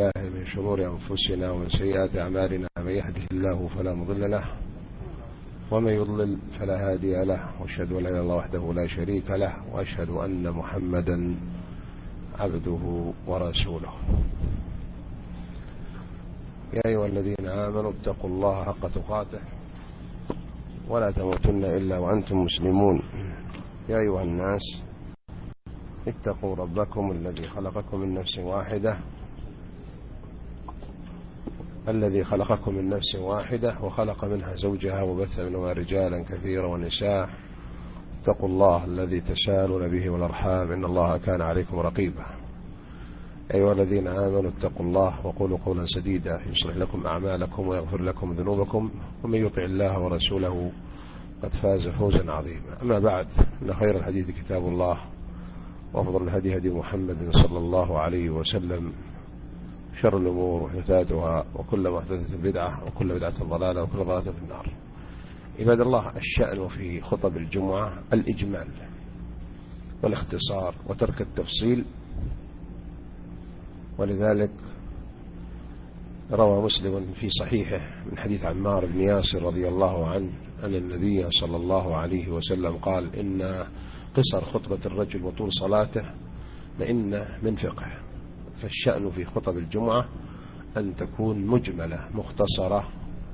بالله من شرور أنفسنا ومن سيئات أعمالنا، من يهده الله فلا مضل له ومن يضلل فلا هادي له، وأشهد أن لا إله إلا الله وحده لا شريك له، وأشهد أن محمدا عبده ورسوله. يا أيها الذين آمنوا اتقوا الله حق تقاته ولا تموتن إلا وأنتم مسلمون. يا أيها الناس اتقوا ربكم الذي خلقكم من نفس واحدة وخلق منها زوجها وبث منهما رجالا كثيرا ونساء. اتقوا الله الذي تساءلون به والأرحام إن الله كان عليكم رقيبا. أيها الذين آمنوا اتقوا الله وقولوا قولا سديدا يصلح لكم أعمالكم ويغفر لكم ذنوبكم، ومن يطع الله ورسوله قد فاز فوزا عظيما. أما بعد، إن خير الحديث كتاب الله، وأفضل الهدي هدي محمد صلى الله عليه وسلم، شر الأمور محدثاتها، وكل محدثة بدعة، وكل بدعة ضلالة، وكل ضلالة في النار. عباد الله، الشأن في خطب الجمعة الإجمال والاختصار وترك التفصيل، ولذلك روى مسلم في صحيحه من حديث عمار بن ياسر رضي الله عنه أن النبي صلى الله عليه وسلم قال: إن قصر خطبة الرجل وطول صلاته لإن من فقه. فالشأن في خطب الجمعة أن تكون مجملة مختصرة،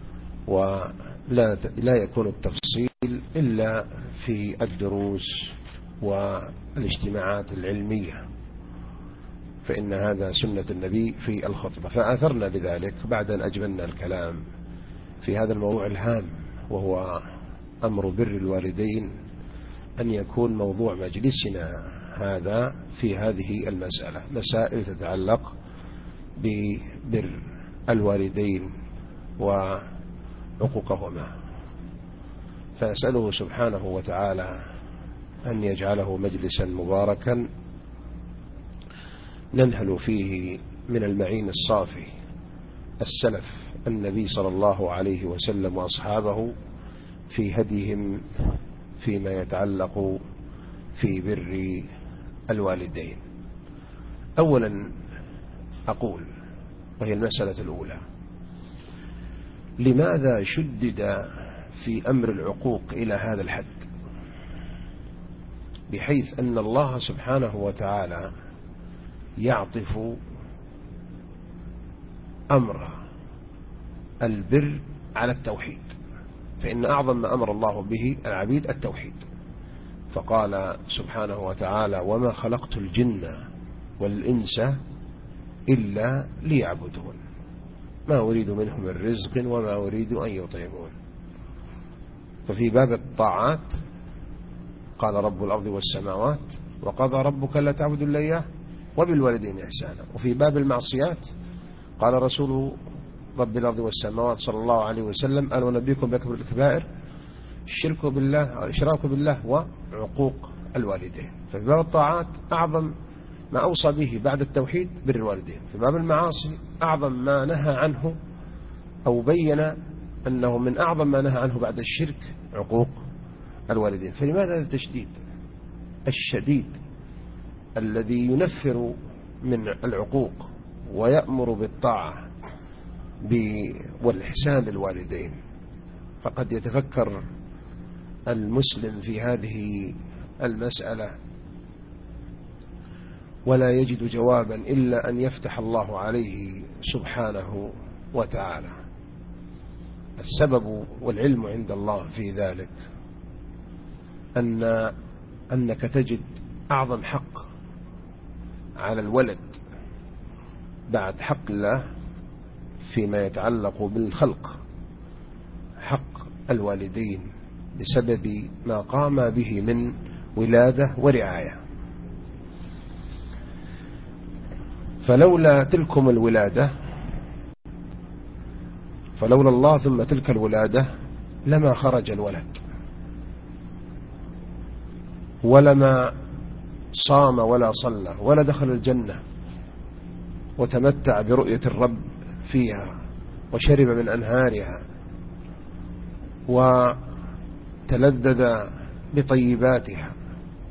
ولا يكون التفصيل إلا في الدروس والاجتماعات العلمية، فإن هذا سنة النبي في الخطبة. فآثرنا لذلك بعد أن أجملنا الكلام في هذا الموضوع الهام، وهو أمر بر الوالدين، أن يكون موضوع مجلسنا هذا في هذه المسألة، مسائل تتعلق ببر الوالدين وعقوقهما. فأسأله سبحانه وتعالى أن يجعله مجلسا مباركا ننهل فيه من المعين الصافي السلف النبي صلى الله عليه وسلم وأصحابه في هديهم فيما يتعلق في بر الوالدين. أولا أقول، وهي المسألة الأولى: لماذا شدد في أمر العقوق إلى هذا الحد، بحيث أن الله سبحانه وتعالى يعطف أمر البر على التوحيد؟ فإن أعظم ما أمر الله به العبيد التوحيد، فقال سبحانه وتعالى: وما خلقت الجن والإنس إلا ليعبدون ما أريد منهم من رزق وما أريد أن يطعمون. ففي باب الطاعات قال: رب الأرض والسماوات وقضى ربك لا تعبد إلا إياه وبالوالدين إحسانا. وفي باب المعصيات قال رسول رب الأرض والسماوات صلى الله عليه وسلم: ألا أنبئكم بأكبر الكبائر الشرك بالله، الإشراك بالله، وعقوق الوالدين. ففي باب الطاعات أعظم ما أوصى به بعد التوحيد بر الوالدين. في باب المعاصي أعظم ما نهى عنه أو بين أنه من أعظم ما نهى عنه بعد الشرك عقوق الوالدين. فلماذا هذا التشديد الشديد الذي ينفر من العقوق ويأمر بالطاعة والإحسان للوالدين؟ فقد يتفكر المسلم في هذه المسألة ولا يجد جوابا إلا أن يفتح الله عليه سبحانه وتعالى. السبب والعلم عند الله في ذلك أنك تجد أعظم حق على الولد بعد حق الله فيما يتعلق بالخلق حق الوالدين، بسبب ما قام به من ولادة ورعاية. فلولا تلكم الولادة، فلولا الله ثم تلك الولادة لما خرج الولد، ولما صام ولا صلى ولا دخل الجنة وتمتع برؤية الرب فيها وشرب من أنهارها وتلذذ بطيباتها.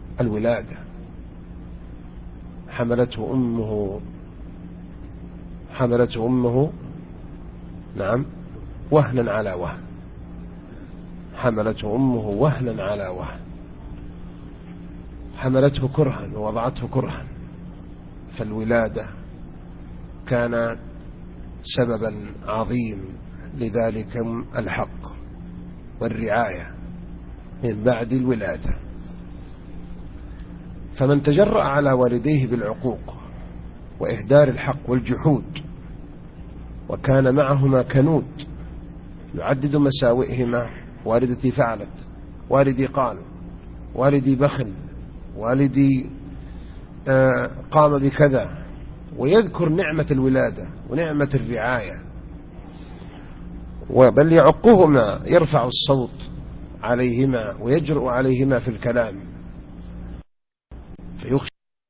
الولادة حملته أمه حملته أمه نعم وهنا على وهن، حملته أمه وهنا على وهن، حملته كرها ووضعته كرها. فالولادة كان سببا عظيم لذلك الحق والرعاية من بعد الولادة. فمن تجرأ على والديه بالعقوق وإهدار الحق والجحود وكان معهما كنود يعدد مساوئهما: والدتي فعلت، والدي قال، والدي بخل، والدي قام بكذا، ويذكر نعمة الولادة ونعمة الرعاية، بل يعقهما، يرفع الصوت عليهما ويجرؤ عليهما في الكلام، فيخشى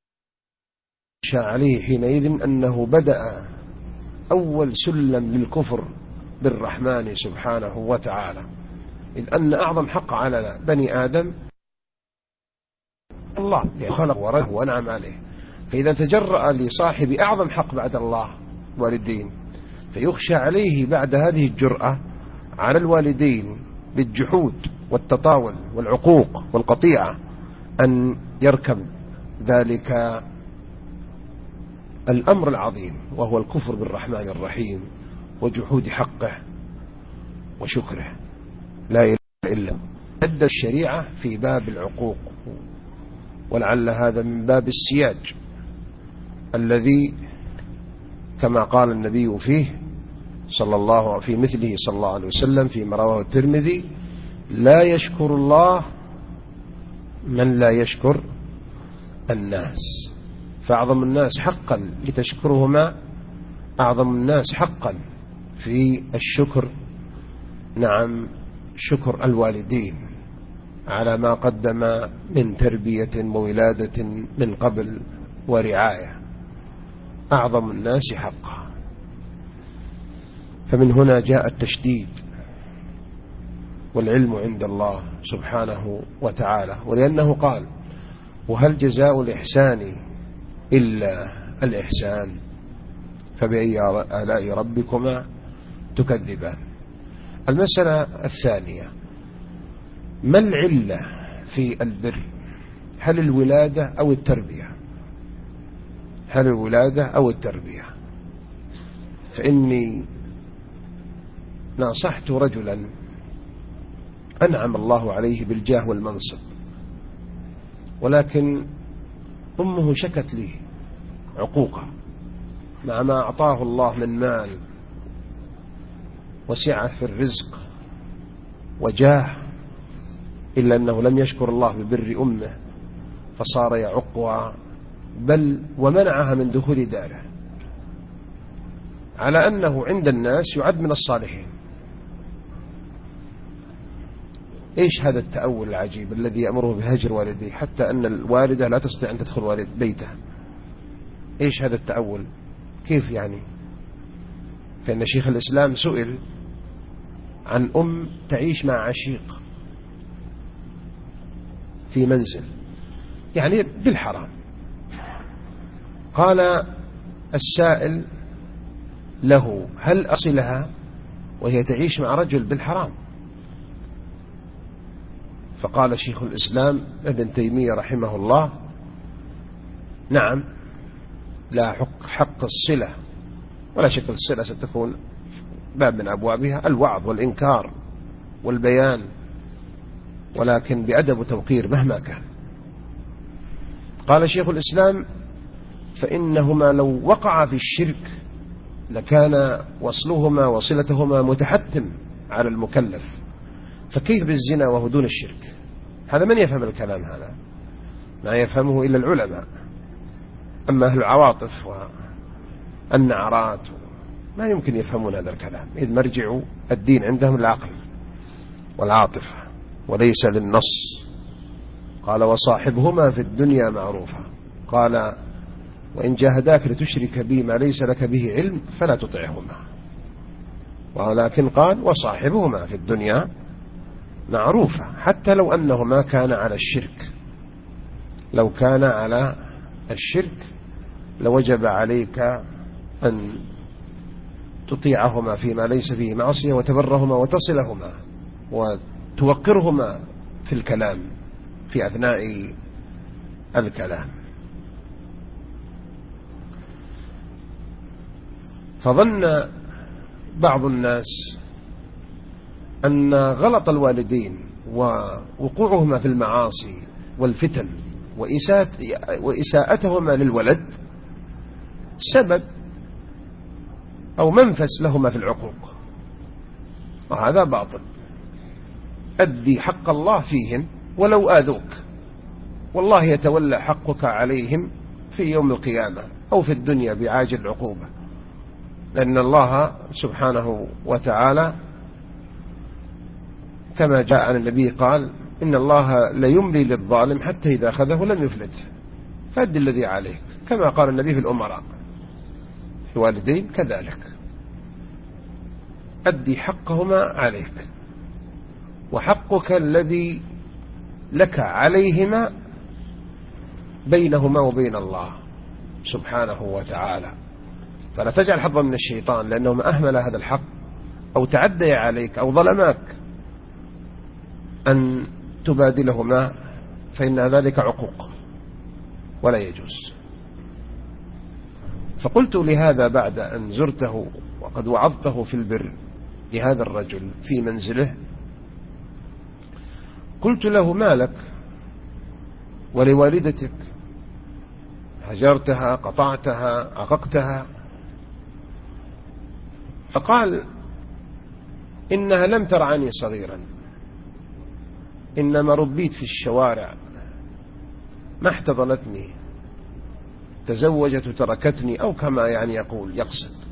عليه حينئذ أنه بدأ أول سلم للكفر بالرحمن سبحانه وتعالى، إذ أن أعظم حق على بني آدم الله خلق ورده وأنعم عليه. فإذا تجرأ لصاحب أعظم حق بعد الله والدين، فيخشى عليه بعد هذه الجرأة على الوالدين بالجحود والتطاول والعقوق والقطيعة أن يركب ذلك الأمر العظيم، وهو الكفر بالرحمن الرحيم وجحود حقه وشكره. لا إله إلا الله. أدى الشريعة في باب العقوق، ولعل هذا من باب السياج الذي كما قال النبي فيه في مثله صلى الله عليه وسلم فيما رواه الترمذي: لا يشكر الله من لا يشكر الناس. فأعظم الناس حقا لتشكرهما أعظم الناس حقا في الشكر نعم شكر الوالدين على ما قدم من تربية وولادة من قبل ورعاية، أعظم الناس حقا. فمن هنا جاء التشديد، والعلم عند الله سبحانه وتعالى، ولأنه قال: وهل جزاء الإحسان إلا الإحسان، فبأي آلاء ربكما تكذبان. المسألة الثانية: ما العلة في البر؟ هل الولادة أو التربية؟ هل الولادة أو التربية؟ فإني ناصحت رجلا أنعم الله عليه بالجاه والمنصب، ولكن أمه شكت لي عقوقه مع ما أعطاه الله من مال وسعة في الرزق وجاه، إلا أنه لم يشكر الله ببر أمه، فصار يعقها بل ومنعها من دخول داره، على أنه عند الناس يعد من الصالحين. إيش هذا التأول العجيب الذي يأمره بهجر والديه، حتى أن الوالدة لا تستطيع أن تدخل بيته؟ إيش هذا التأول؟ كيف يعني؟ فإن شيخ الإسلام سئل عن أم تعيش مع عشيق في منزل، يعني بالحرام. قال السائل له: هل أصلها وهي تعيش مع رجل بالحرام؟ فقال شيخ الإسلام ابن تيمية رحمه الله: نعم، لا حق الصلة، ولا شك الصلة ستكون باب من أبوابها الوعظ والإنكار والبيان، ولكن بأدب وتوقير مهما كان. قال شيخ الإسلام: فإنهما لو وقع في الشرك لكان وصلهما وصلتهما متحتم على المكلف، فكيف بالزنا وهو دون الشرك؟ هذا من يفهم الكلام هذا؟ ما يفهمه إلا العلماء. أما أهل العواطف والنعرات ما يمكن يفهمون هذا الكلام، إذ مرجع الدين عندهم العقل والعاطفة وليس للنص. قال: وصاحبهما في الدنيا معروفا. قال: وإن جاهداك لتشرك بي ما ليس لك به علم فلا تطعهما. ولكن قال: وصاحبهما في الدنيا معروفا، حتى لو أنهما كان على الشرك. لو كان على الشرك لوجب عليك أن تطيعهما فيما ليس فيه معصية، وتبرهما وتصلهما وتوقرهما في الكلام في أثناء الكلام. فظن بعض الناس أن غلط الوالدين ووقوعهما في المعاصي والفتن وإساءتهما للولد سبب أو منفس لهما في العقوق، وهذا باطل. أدي حق الله فيهم ولو آذوك، والله يتولى حقك عليهم في يوم القيامة أو في الدنيا بعاجل العقوبة، لأن الله سبحانه وتعالى كما جاء عن النبي قال: إن الله ليملي للظالم حتى إذا أخذه لم يفلته، فأد الذي عليك، كما قال النبي في الأمراء. في الوالدين كذلك، أدي حقهما عليك، وحقك الذي لك عليهما بينهما وبين الله سبحانه وتعالى. فلا تجعل حظا من الشيطان، لأنهما أهمل هذا الحق أو تعدي عليك أو ظلماك أن تبادلهما، فإن ذلك عقوق ولا يجوز. فقلت لهذا بعد أن زرته وقد وعظته في البر لهذا الرجل في منزله، قلت له: ما لك ولوالدتك؟ هجرتها، قطعتها، عققتها؟ فقال: إنها لم ترعني صغيرا، إنما ربيت في الشوارع، ما احتضنتني، تزوجت وتركتني، أو كما يعني يقصد.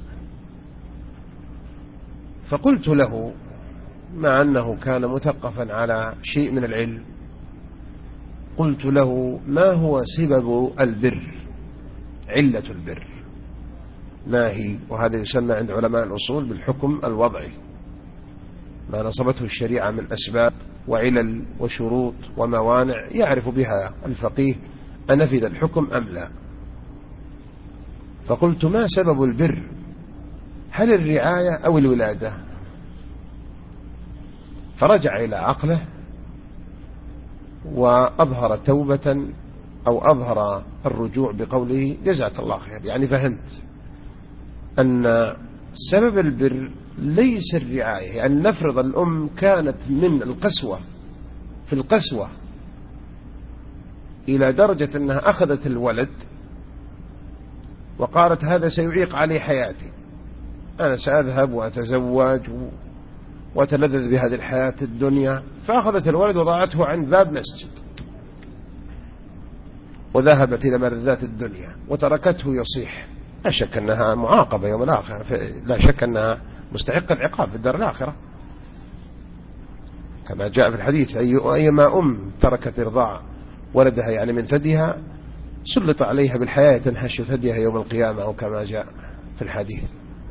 فقلت له، مع أنه كان مثقفا على شيء من العلم، قلت له: ما هو سبب البر، علة البر ما هي؟ وهذا يسمى عند علماء الأصول بالحكم الوضعي، ما نصبته الشريعة من أسباب وعلل وشروط وموانع يعرف بها الفقيه أنفذ الحكم أم لا. فقلت: ما سبب البر، هل الرعاية أو الولادة؟ فرجع إلى عقله وأظهر توبة أو أظهر الرجوع بقوله: جزاك الله خير، يعني فهمت أن سبب البر ليس الرعاية. يعني نفرض الأم كانت من القسوة في القسوة إلى درجة أنها أخذت الولد وقالت: هذا سيعيق علي حياتي، أنا سأذهب وأتزوج وأتلذذ بهذه الحياة الدنيا، فأخذت الولد وضعته عند باب مسجد وذهبت إلى ملذات الدنيا وتركته يصيح. لا شك أنها معاقبة يوم الآخرة، لا شك أنها مستحق العقاب في الدار الآخرة، كما جاء في الحديث: أيما أم تركت إرضاع ولدها يعني من ثديها سلط عليها بالحياة تنهش ثديها يوم القيامة، أو كما جاء في الحديث.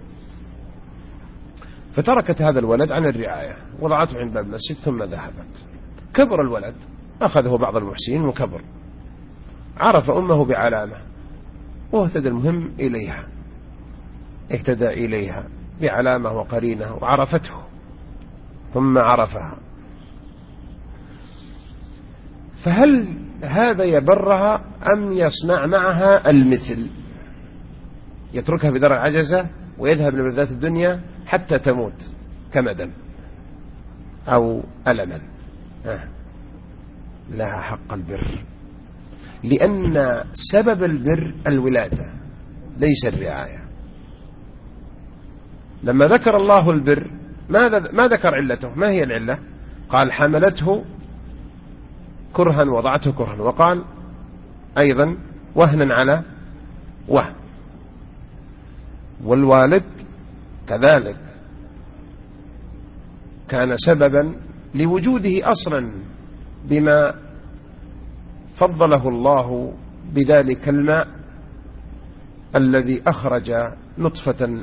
فتركت هذا الولد عن الرعاية، وضعته عند باب المسجد ثم ذهبت. كبر الولد، أخذه بعض المحسنين وكبر، عرف أمه بعلامة واهتدى المهم إليها، اهتدى إليها بعلامة وقرينة وعرفته ثم عرفها. فهل هذا يبرها أم يصنع معها المثل، يتركها في دار العجزة ويذهب لملذات الدنيا حتى تموت كمدا أو ألما؟ لها حق البر، لأن سبب البر الولادة ليس الرعاية. لما ذكر الله البر ما ذكر علته. ما هي العلة؟ قال: حملته كرها وضعته كرها، وقال أيضا وهنا على وهن. والوالد كذلك كان سببا لوجوده أصلا، بما فضله الله بذلك الماء الذي أخرج نطفة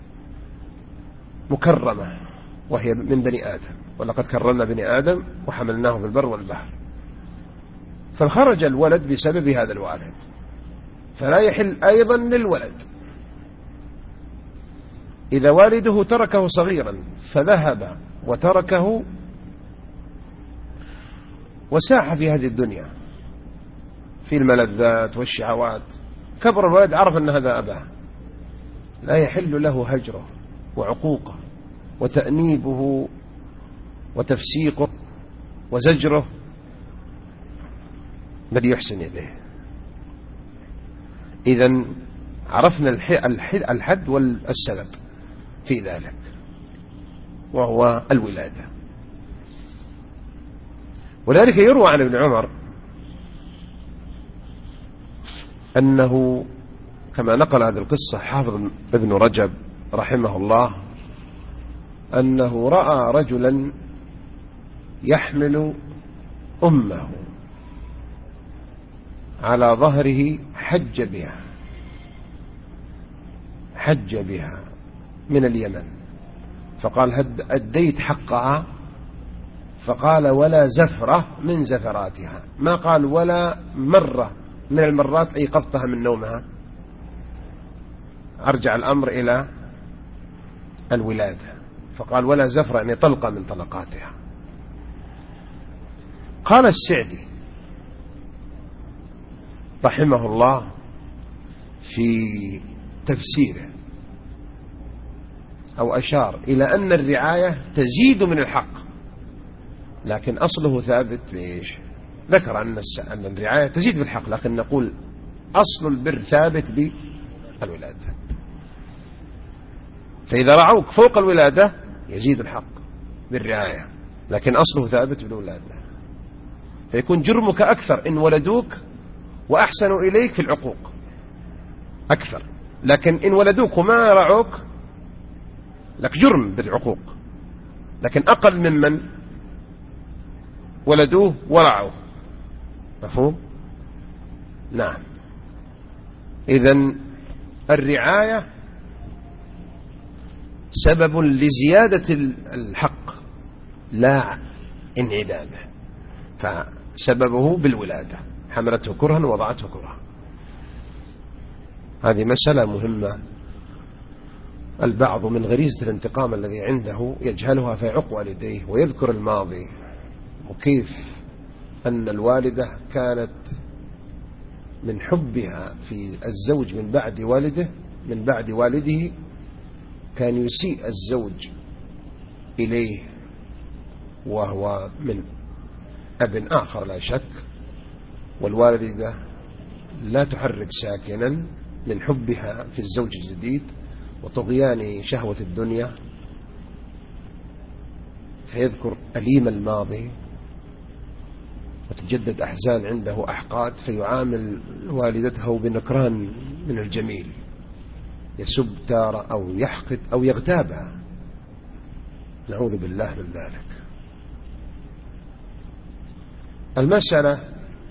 مكرمة وهي من بني آدم، ولقد كرمنا بني آدم وحملناه في البر والبحر. فخرج الولد بسبب هذا الوالد، فلا يحل أيضا للولد إذا والده تركه صغيرا فذهب وتركه وساح في هذه الدنيا في الملذات والشهوات، كبر الولد عرف أن هذا أباه، لا يحل له هجره وعقوقه وتأنيبه وتفسيقه وزجره، بل يحسن إليه. إذن عرفنا الحد والسبب في ذلك، وهو الولادة. ولذلك يروى عن ابن عمر أنه كما نقل هذه القصة حافظ ابن رجب رحمه الله، أنه رأى رجلا يحمل أمه على ظهره حج بها من اليمن، فقال هل أديت حقها؟ فقال ولا زفرة من زفراتها، ما قال ولا مرة من المرات أيقظتها من نومها. أرجع الأمر إلى الولادة، فقال ولا زفرة يعني طلقة من طلقاتها. قال السعدي رحمه الله في تفسيره أو أشار إلى أن الرعاية تزيد من الحق، لكن أصله ثابت بإيش؟ ذكر أن الرعاية تزيد في الحق، لكن نقول أصل البر ثابت بالولادة. فإذا رعوك فوق الولادة يزيد الحق بالرعاية، لكن أصله ثابت بالولادة، فيكون جرمك أكثر إن ولدوك وأحسنوا إليك في العقوق أكثر، لكن إن ولدوك وما رعوك لك جرم بالعقوق، لكن أقل ممن ولدوه ورعوه. مفهوم؟ نعم. إذن الرعاية سبب لزيادة الحق لا انعدامه، فسببه بالولادة، حملته كرها ووضعته كرها. هذه مسألة مهمة، البعض من غريزة الانتقام الذي عنده يجهلها فيعق والديه ويذكر الماضي، وكيف أن الوالدة كانت من حبها في الزوج من بعد والده كان يسيء الزوج إليه وهو من أب آخر لا شك، والوالدة لا تحرك ساكنا من حبها في الزوج الجديد وطغيان شهوة الدنيا، فيذكر أليم الماضي وتجدد أحزان عنده أحقاد، فيعامل والدته بنكران من الجميل، يسب تارة أو يحقد أو يغتابها، نعوذ بالله من ذلك. المسألة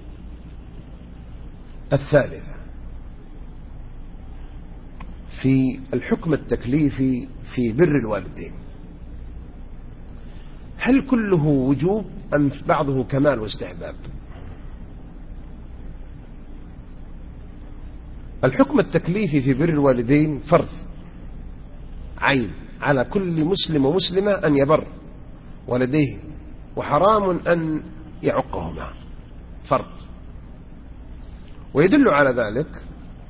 الثالثة في الحكم التكليفي في بر الوالدين، هل كله وجوب أم بعضه كمال واستحباب؟ الحكم التكليفي في بر الوالدين فرض عين على كل مسلم ومسلمة أن يبر والديه، وحرام أن يعقهما، فرض. ويدل على ذلك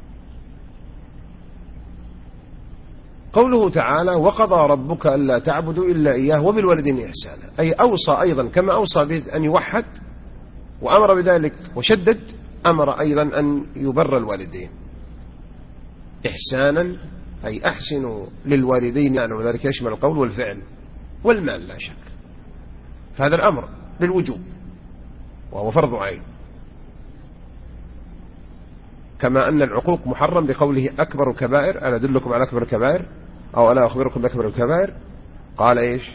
قوله تعالى وقضى ربك ألا تعبدوا إلا إياه وبالوالدين إحسانا، أي أوصى أيضا كما أوصى بأن يوحد وأمر بذلك وشدد، أمر أيضا أن يبر الوالدين إحسانا، أي أحسنوا للوالدين، يعني وذلك يشمل القول والفعل والمال لا شك، فهذا الأمر للوجوب وهو فرض عين، كما أن العقوق محرم بقوله أكبر الكبائر، ألا أدلكم على أكبر الكبائر أو ألا أخبركم بأكبر الكبائر؟ قال إيش؟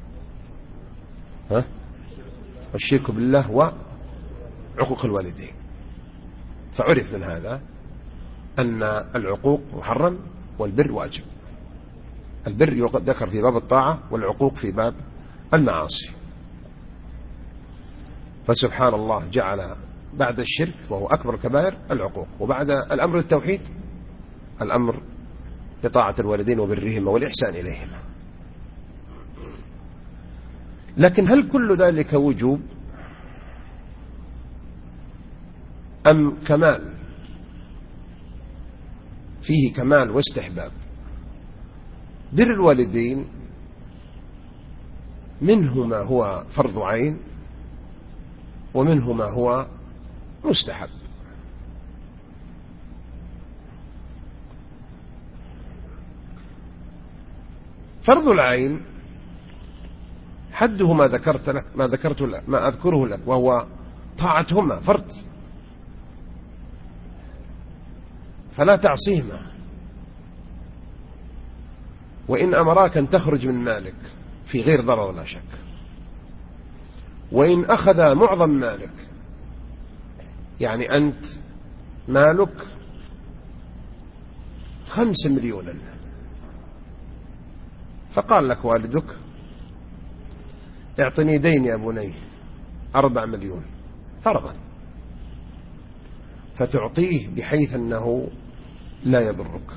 الشرك بالله وعقوق الوالدين. فعرف من هذا أن العقوق محرم والبر واجب، البر يذكر في باب الطاعة والعقوق في باب المعاصي. فسبحان الله جعل بعد الشرك وهو أكبر الكبائر العقوق، وبعد الأمر التوحيد الأمر بطاعة الوالدين وبرهما والإحسان إليهما. لكن هل كل ذلك وجوب أم كمال؟ فيه كمال واستحباب. بر الوالدين منه ما هو فرض عين ومنه ما هو مستحب. فرض العين حده ما ذكرت لك، ما أذكره لك، وهو طاعتهما فرض، فلا تعصيهما، وإن أمراك أن تخرج من مالك في غير ضرر لا شك، وإن أخذ معظم مالك، يعني أنت مالك 5 مليونا، فقال لك والدك اعطني دين يا بني 4 مليون فرضا، فتعطيه بحيث أنه لا يضرك،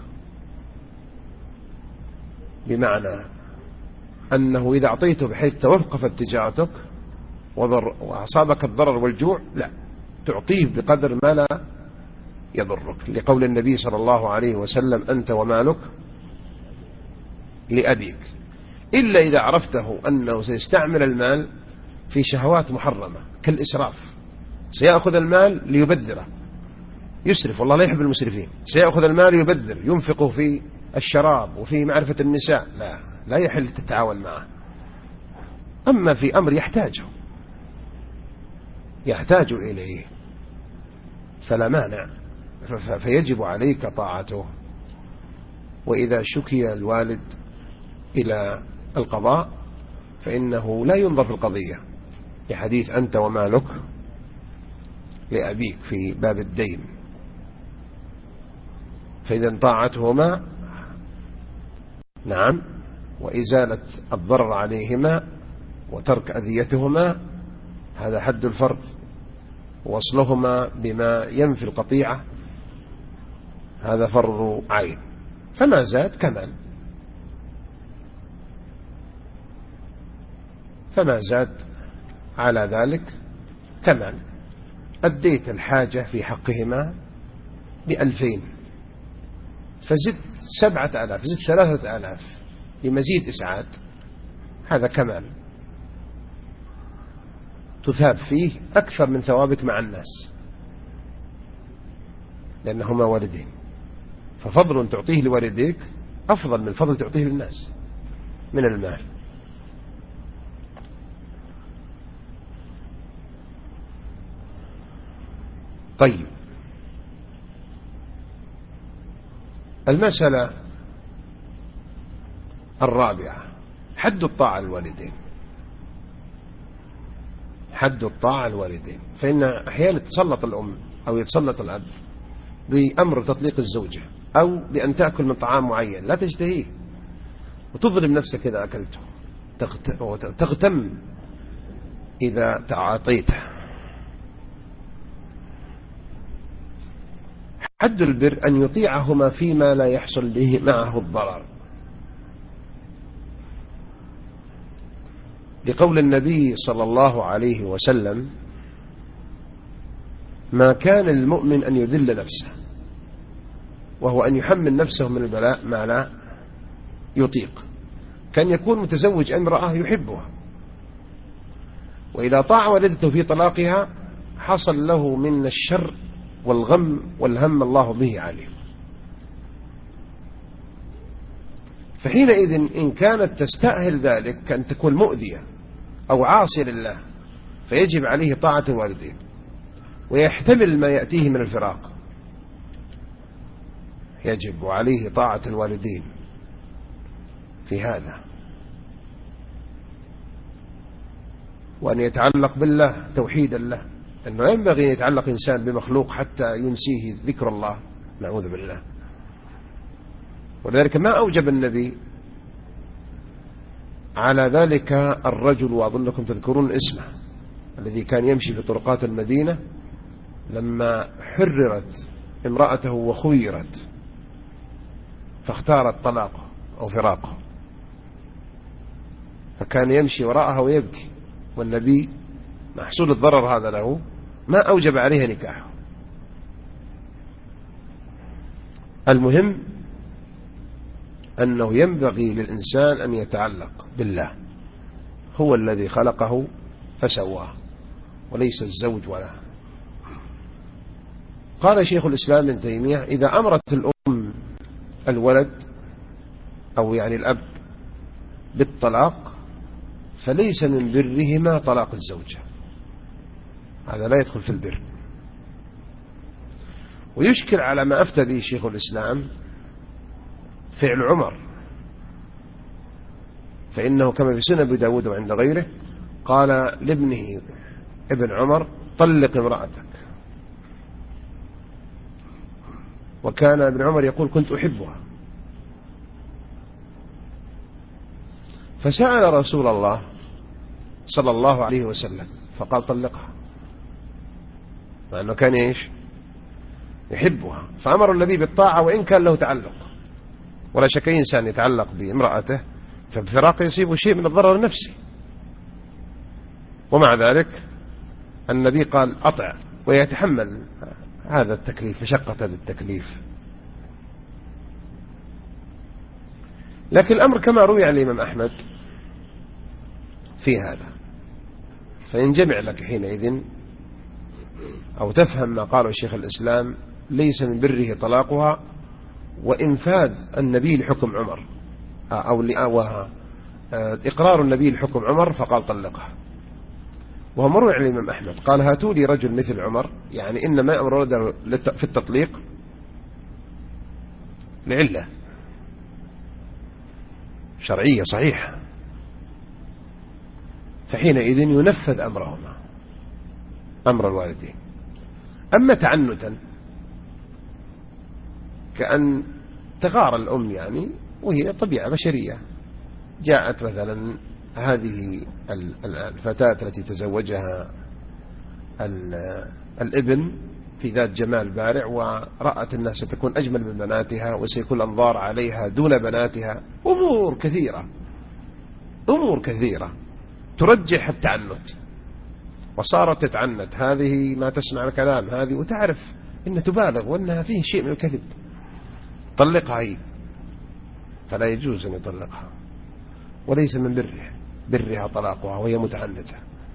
بمعنى أنه إذا أعطيته بحيث توقفت تجارتك وأصابك الضرر والجوع، لا، تعطيه بقدر ما لا يضرك، لقول النبي صلى الله عليه وسلم أنت ومالك لأبيك، إلا إذا عرفته أنه سيستعمل المال في شهوات محرمة كالإسراف، سيأخذ المال ليبذره، يسرف، والله لا يحب المسرفين، سيأخذ المال يبذر ينفقه في الشراب وفي معرفة النساء، لا يحل تتعاون معه. أما في أمر يحتاج إليه فلا مانع، فيجب عليك طاعته. وإذا شكي الوالد إلى القضاء فإنه لا ينظر في القضية، لحديث أنت ومالك لأبيك في باب الدين، فإذا طاعتهما نعم، وإزالة الضرر عليهما وترك أذيتهما، هذا حد الفرض، ووصلهما بما ينفي القطيعة هذا فرض عين، فما زاد كمال، فما زاد على ذلك كمال. أديت الحاجة في حقهما ب2000، فزدت 7000، زدت 3000 لمزيد إسعاد، هذا كمال تثاب فيه أكثر من ثوابك مع الناس، لأنهما والدين، ففضل تعطيه لوالديك أفضل من فضل تعطيه للناس من المال. طيب، المسألة الرابعة حد الطاعة الوالدين. حد الطاعة الوالدين، فإن أحيانا تسلط الأم أو يتسلط الأب بأمر تطليق الزوجة، أو بأن تأكل من طعام معين لا تشتهيه وتظلم نفسك إذا أكلته، تغتم إذا تعاطيته. حد البر أن يطيعهما فيما لا يحصل به معه الضرر، لقول النبي صلى الله عليه وسلم ما كان المؤمن أن يذل نفسه، وهو أن يحمل نفسه من البلاء ما لا يطيق، كان يكون متزوج امرأة يحبها، وإذا طاع والدته في طلاقها حصل له من الشر والغم والهم الله به عليه، فحينئذ إن كانت تستأهل ذلك كأن تكون مؤذية أو عاصية لله، فيجب عليه طاعة الوالدين، ويحتمل ما يأتيه من الفراق، يجب عليه طاعة الوالدين في هذا، وأن يتعلق بالله توحيدا له، أنه ينبغي أن يتعلق إنسان بمخلوق حتى ينسيه ذكر الله، نعوذ بالله. ولذلك ما أوجب النبي على ذلك الرجل، وأظنكم تذكرون اسمه، الذي كان يمشي في طرقات المدينة لما حررت امرأته وخيرت فاختار الطلاق أو فراقه، فكان يمشي وراءها ويبكي، والنبي محصول الضرر هذا له ما أوجب عليها نكاحه. المهم أنه ينبغي للإنسان أن يتعلق بالله، هو الذي خلقه فسواه وليس الزوج ولا. قال شيخ الإسلام ابن تيمية: إذا أمرت الأم الولد أو يعني الأب بالطلاق فليس من برهما طلاق الزوجة، هذا لا يدخل في البر. ويشكل على ما أفتى به شيخ الإسلام فعل عمر، فإنه كما في سنن أبي داود وعند غيره قال لابنه ابن عمر: طلق امرأتك. وكان ابن عمر يقول: كنت أحبها. فسأل رسول الله صلى الله عليه وسلم فقال: طلقها، مع أنه كان يحبها. فأمر النبي بالطاعة وإن كان له تعلق، ولا شك أي إنسان يتعلق بامرأته فبفراق يصيبه شيء من الضرر النفسي، ومع ذلك النبي قال: أطع، ويتحمل هذا التكليف، مشقة هذا التكليف. لكن الأمر كما روي عن الإمام أحمد في هذا، فينجمع لك حينئذ أو تفهم ما قاله شيخ الإسلام: ليس من بره طلاقها، وإنفاذ النبي لحكم عمر أو إقرار النبي لحكم عمر فقال: طلقها. وهو مروي عن الإمام أحمد قال: هاتوا لي رجل مثل عمر، يعني إنما يأمر ولده في التطليق لعلة شرعية صحيحة، فحينئذ ينفذ أمرهما، أمر الوالدين. أما تعنتا كأن تغار الأم يعني، وهي طبيعة بشرية، جاءت مثلا هذه الفتاة التي تزوجها الابن في ذات جمال بارع، ورأت الناس ستكون أجمل من بناتها وسيكون الأنظار عليها دون بناتها، أمور كثيرة ترجح التعنت، وصارت تتعنت، هذه ما تسمع الكلام، هذه وتعرف إن تبالغ وأنها فيه شيء من الكذب، طلقها هي، فلا يجوز أن يطلقها، وليس من برها طلاقها وهي متعنتة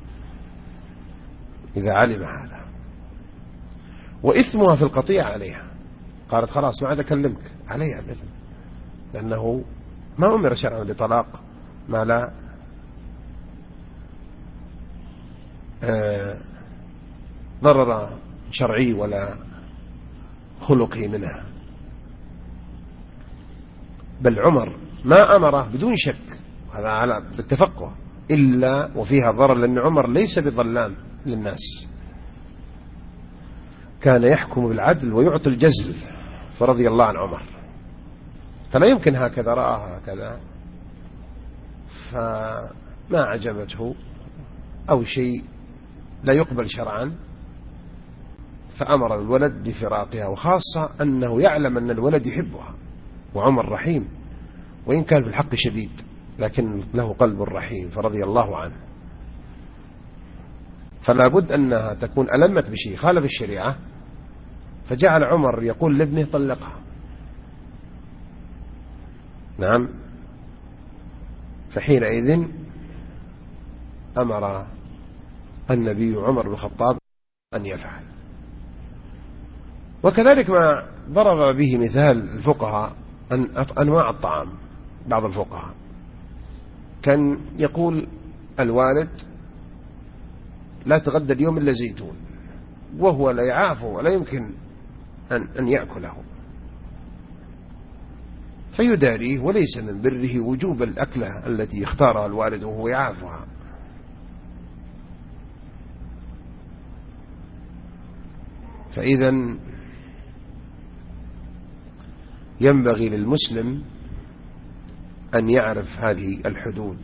إذا علم هذا. وإثمها في القطيع عليها، قالت: خلاص ما عاد أكلمك، عليها الإثم، لأنه ما أمر شرعا بطلاق ما لا ضرر شرعي ولا خلقي منها. بل عمر ما أمره بدون شك، هذا على بالتفقه، إلا وفيها ضرر، لأن عمر ليس بظلام للناس، كان يحكم بالعدل ويعطي الجزل، فرضي الله عن عمر، فلا يمكن هكذا رآها هكذا فما عجبته أو شيء لا يقبل شرعا، فأمر الولد بفراقها، وخاصة أنه يعلم أن الولد يحبها، وعمر رحيم وإن كان في الحق شديد لكن له قلب رحيم فرضي الله عنه، فلا بد أنها تكون ألمت بشيء خالف الشريعة، فجعل عمر يقول لابنه: طلقها. نعم. فحينئذ أمر النبي عمر بن الخطاب أن يفعل. وكذلك ما ضرب به مثال الفقهاء أنواع الطعام. بعض الفقهاء كان يقول الوالد: لا تغدى اليوم إلا زيتون، وهو لا يعافه ولا يمكن أن يأكله، فيداريه، وليس من بره وجوب الأكلة التي اختارها الوالد وهو يعافها. فإذا ينبغي للمسلم أن يعرف هذه الحدود،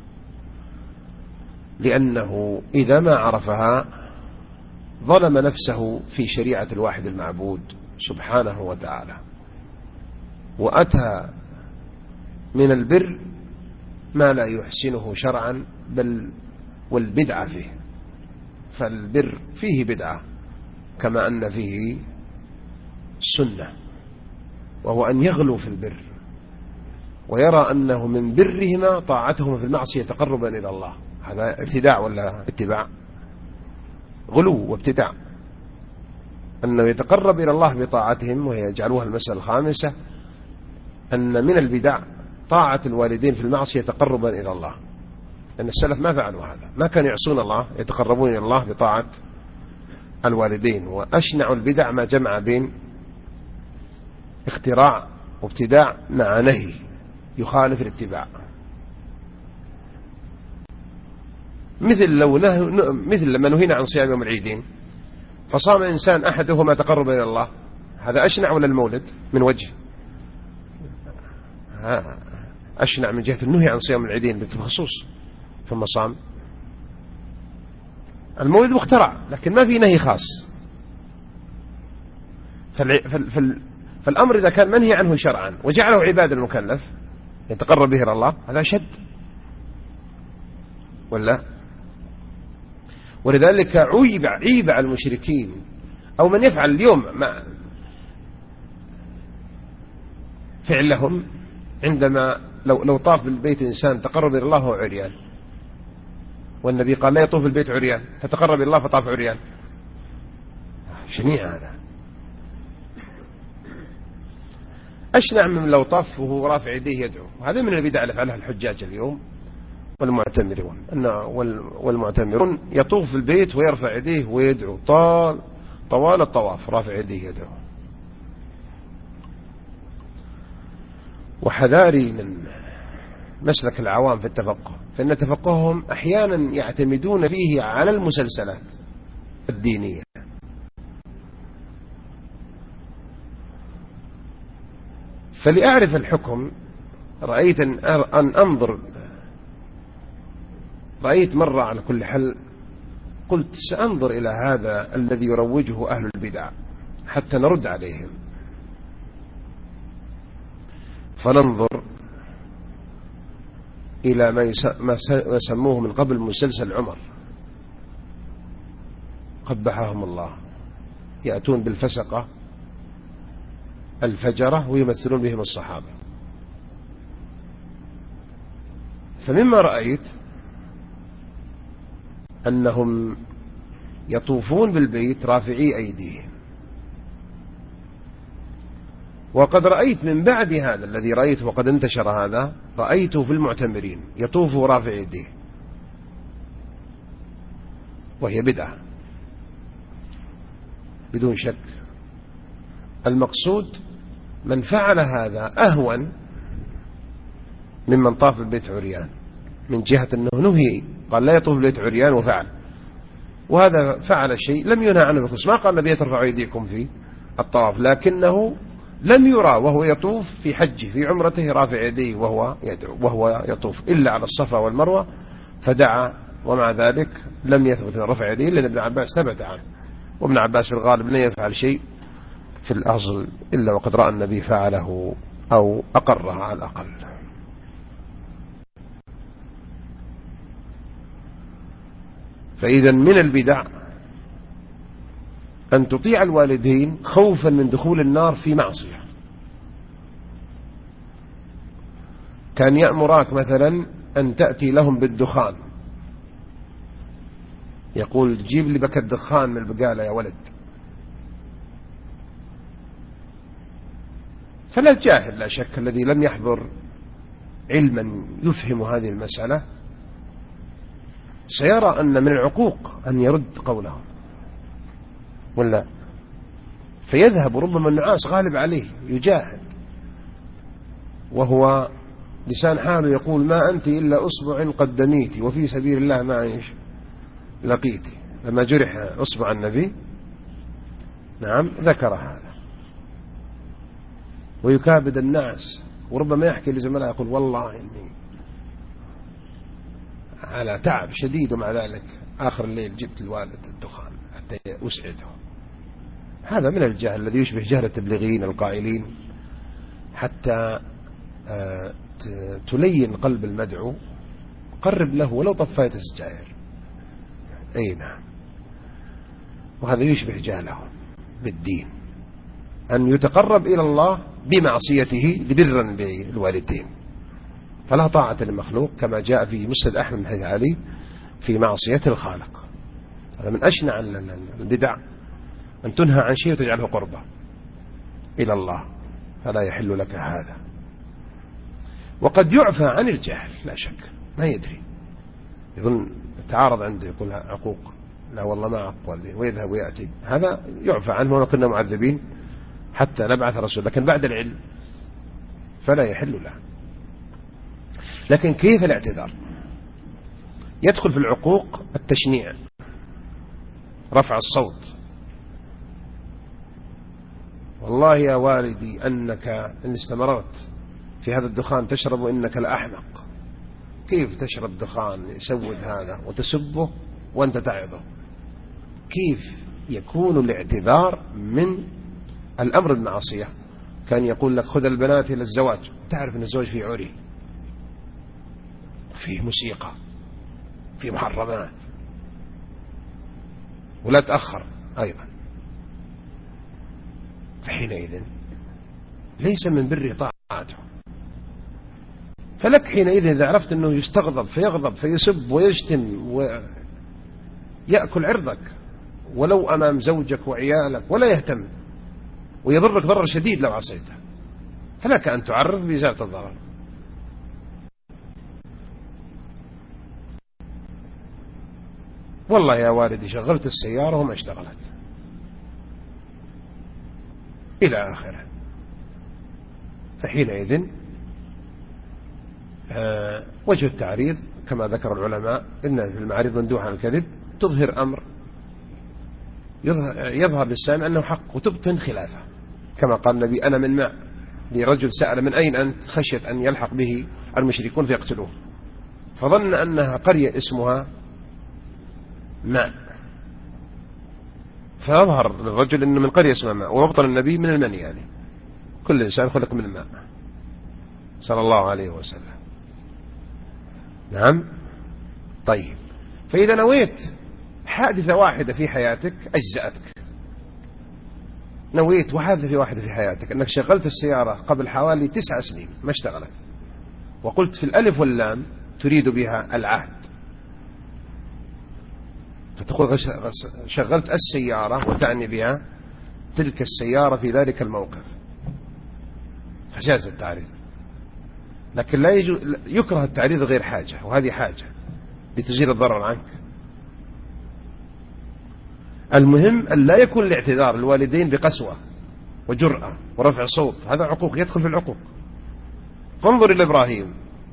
لأنه إذا ما عرفها ظلم نفسه في شريعة الواحد المعبود سبحانه وتعالى. وأتى من البر ما لا يحسنه شرعا بل والبدعة فيه. فالبر فيه بدعة كما أن فيه السنة، وهو أن يغلو في البر ويرى أنه من برهما طاعتهما في المعصية تقربا إلى الله. هذا ابتداع ولا اتباع؟ غلو وابتداع. أنه يتقرب إلى الله بطاعتهم، وهي يجعلوها المسألة الخامسة، أن من البدع طاعة الوالدين في المعصية تقربا إلى الله، لأن السلف ما فعلوا هذا، ما كانوا يعصون الله، يتقربون إلى الله بطاعة الوالدين. وأشنع البدع ما جمع بين اختراع وابتداع مع نهي يخالف الاتباع. مثل لما نهينا عن صيام يوم العيدين فصام إنسان أحدهما تقرب إلى الله، هذا أشنع ولا المولد؟ من وجه أشنع من جهة النهي عن صيام العيدين بالخصوص، ثم صام. المولد مخترع لكن ما في نهي خاص. فالأمر إذا كان منهي عنه شرعا وجعله عبادة المكلف يتقرب به إلى الله، هذا شد ولا؟ ولذلك عيب على المشركين أو من يفعل اليوم مع فعلهم، عندما لو طاف بالبيت إنسان تقرب إلى الله وهو عريان، والنبي قال لا يطوف البيت عريان، فتقرب إلى الله فطاف عريان. شنيع هذا. أشنع من لو طاف وهو رافع يديه يدعو. وهذا من البدع اللي فعلها الحجاج اليوم والمعتمرون يطوف في البيت ويرفع يديه ويدعو طوال الطواف رافع يديه يدعو. وحذاري من مسلك العوام في التفقه، فإن تفقههم أحيانا يعتمدون فيه على المسلسلات الدينية. فلأعرف الحكم رأيت مرة على كل حل قلت سأنظر إلى هذا الذي يروجه أهل البدع حتى نرد عليهم، فننظر إلى ما يسموه من قبل مسلسل عمر قبحهم الله، يأتون بالفسقة الفجرة ويمثلون بهم الصحابة. فمما رأيت أنهم يطوفون بالبيت رافعي أيديهم، وقد رأيت من بعد هذا الذي رأيته وقد انتشر هذا، رأيته في المعتمرين يطوفوا رافع يديه، وهي بدعة بدون شك. المقصود من فعل هذا أهون ممن طاف البيت عريان، من جهة أنه نهي قال لا يطوف البيت عريان وفعل، وهذا فعل شيء لم ينهى عنه بالخصوص. ما قال النبي ترفعوا أيديكم في الطواف، لكنه لم يرى وهو يطوف في حجه في عمرته رافع يديه وهو يدعو وهو يطوف إلا على الصفا والمروة، فدعا. ومع ذلك لم يثبت رفع يديه لأن ابن عباس ثبت عنه، وابن عباس في الغالب لا يفعل شيء في الأصل إلا وقد رأى النبي فعله أو أقره على الأقل. فإذا من البدع أن تطيع الوالدين خوفا من دخول النار في معصية. كان يأمراك مثلا أن تأتي لهم بالدخان، يقول جيب لي بك الدخان من البقالة يا ولد. فلا الجاهل لا شك الذي لم يحضر علما يفهم هذه المسألة سيرى أن من العقوق أن يرد قولهم ولا، فيذهب ربما النعاس غالب عليه يجاهد، وهو لسان حاله يقول ما أنت إلا أصبع قد دنيتي وفي سبيل الله ما عيش لقيتي. لما جرح أصبع النبي نعم ذكر هذا، ويكابد الناس، وربما يحكي لزملاء يقول والله إني على تعب شديد ومع ذلك آخر الليل جبت الوالد الدخان حتى أسعده. هذا من الجهل الذي يشبه جهل التبليغيين القائلين حتى تلين قلب المدعو، قرب له ولو طفاية السجائر. أي نعم. وهذا يشبه جهله بالدين، أن يتقرب إلى الله بمعصيته لبرا بالوالدين، فلا طاعة للمخلوق كما جاء في مسند أحمد بن حديث علي في معصية الخالق. هذا من أشنع البدع، أن تنهى عن شيء وتجعله قربة إلى الله، فلا يحل لك هذا. وقد يعفى عن الجهل لا شك، ما يدري، يظن تعارض عنده يقول عقوق، لا والله ما عقوق والدين، ويذهب ويأتي، هذا يعفى عنه وكنا معذبين حتى نبعث رسول، لكن بعد العلم فلا يحل له. لكن كيف الاعتذار؟ يدخل في العقوق التشنيع، رفع الصوت، والله يا والدي أنك إن استمررت في هذا الدخان تشرب وإنك لأحمق، كيف تشرب دخان يسود هذا وتسبه وأنت تعظه؟ كيف يكون الاعتذار من الأمر بالمعصية؟ كان يقول لك خذ البنات إلى الزواج، تعرف أن الزواج فيه عري، فيه موسيقى، فيه محرمات، ولا تأخر أيضا، فحينئذ ليس من بر طاعته. فلك حينئذ إذا عرفت أنه يستغضب فيغضب فيسب ويشتم ويأكل عرضك ولو أمام زوجك وعيالك ولا يهتم، ويضرك ضرر شديد لو عصيته، فلك أن تعرض بإزالة الضرر. والله يا والدي شغلت السيارة وما اشتغلت، إلى آخره. فحينئذ وجه التعريض كما ذكر العلماء إن في المعارض مندوح عن الكذب، تظهر أمر يظهر للسامع أنه حق وتبطن خلافه، كما قال النبي أنا من ماء، لرجل سأل من أين أنت خشية أن يلحق به المشركون فيقتلوه، فظن أنها قرية اسمها ماء، فأظهر للرجل أنه من قرية اسمها ماء، ومبطن النبي من المني، يعني كل إنسان خلق من الماء صلى الله عليه وسلم. نعم. طيب، فإذا نويت حادثة واحدة في حياتك أجزأتك، نويت وحادثة واحدة في حياتك أنك شغلت السيارة قبل حوالي 9 سنين ما اشتغلت، وقلت في الألف واللام تريد بها العهد، فتقول شغلت السيارة وتعني بها تلك السيارة في ذلك الموقف، فجاز التعريض. لكن لا يكره التعريض غير حاجة، وهذه حاجة لتزيل الضرر عنك. المهم أن لا يكون الاعتذار الوالدين بقسوة وجرأة ورفع صوت، هذا عقوق، يدخل في العقوق. فانظر إلى إبراهيم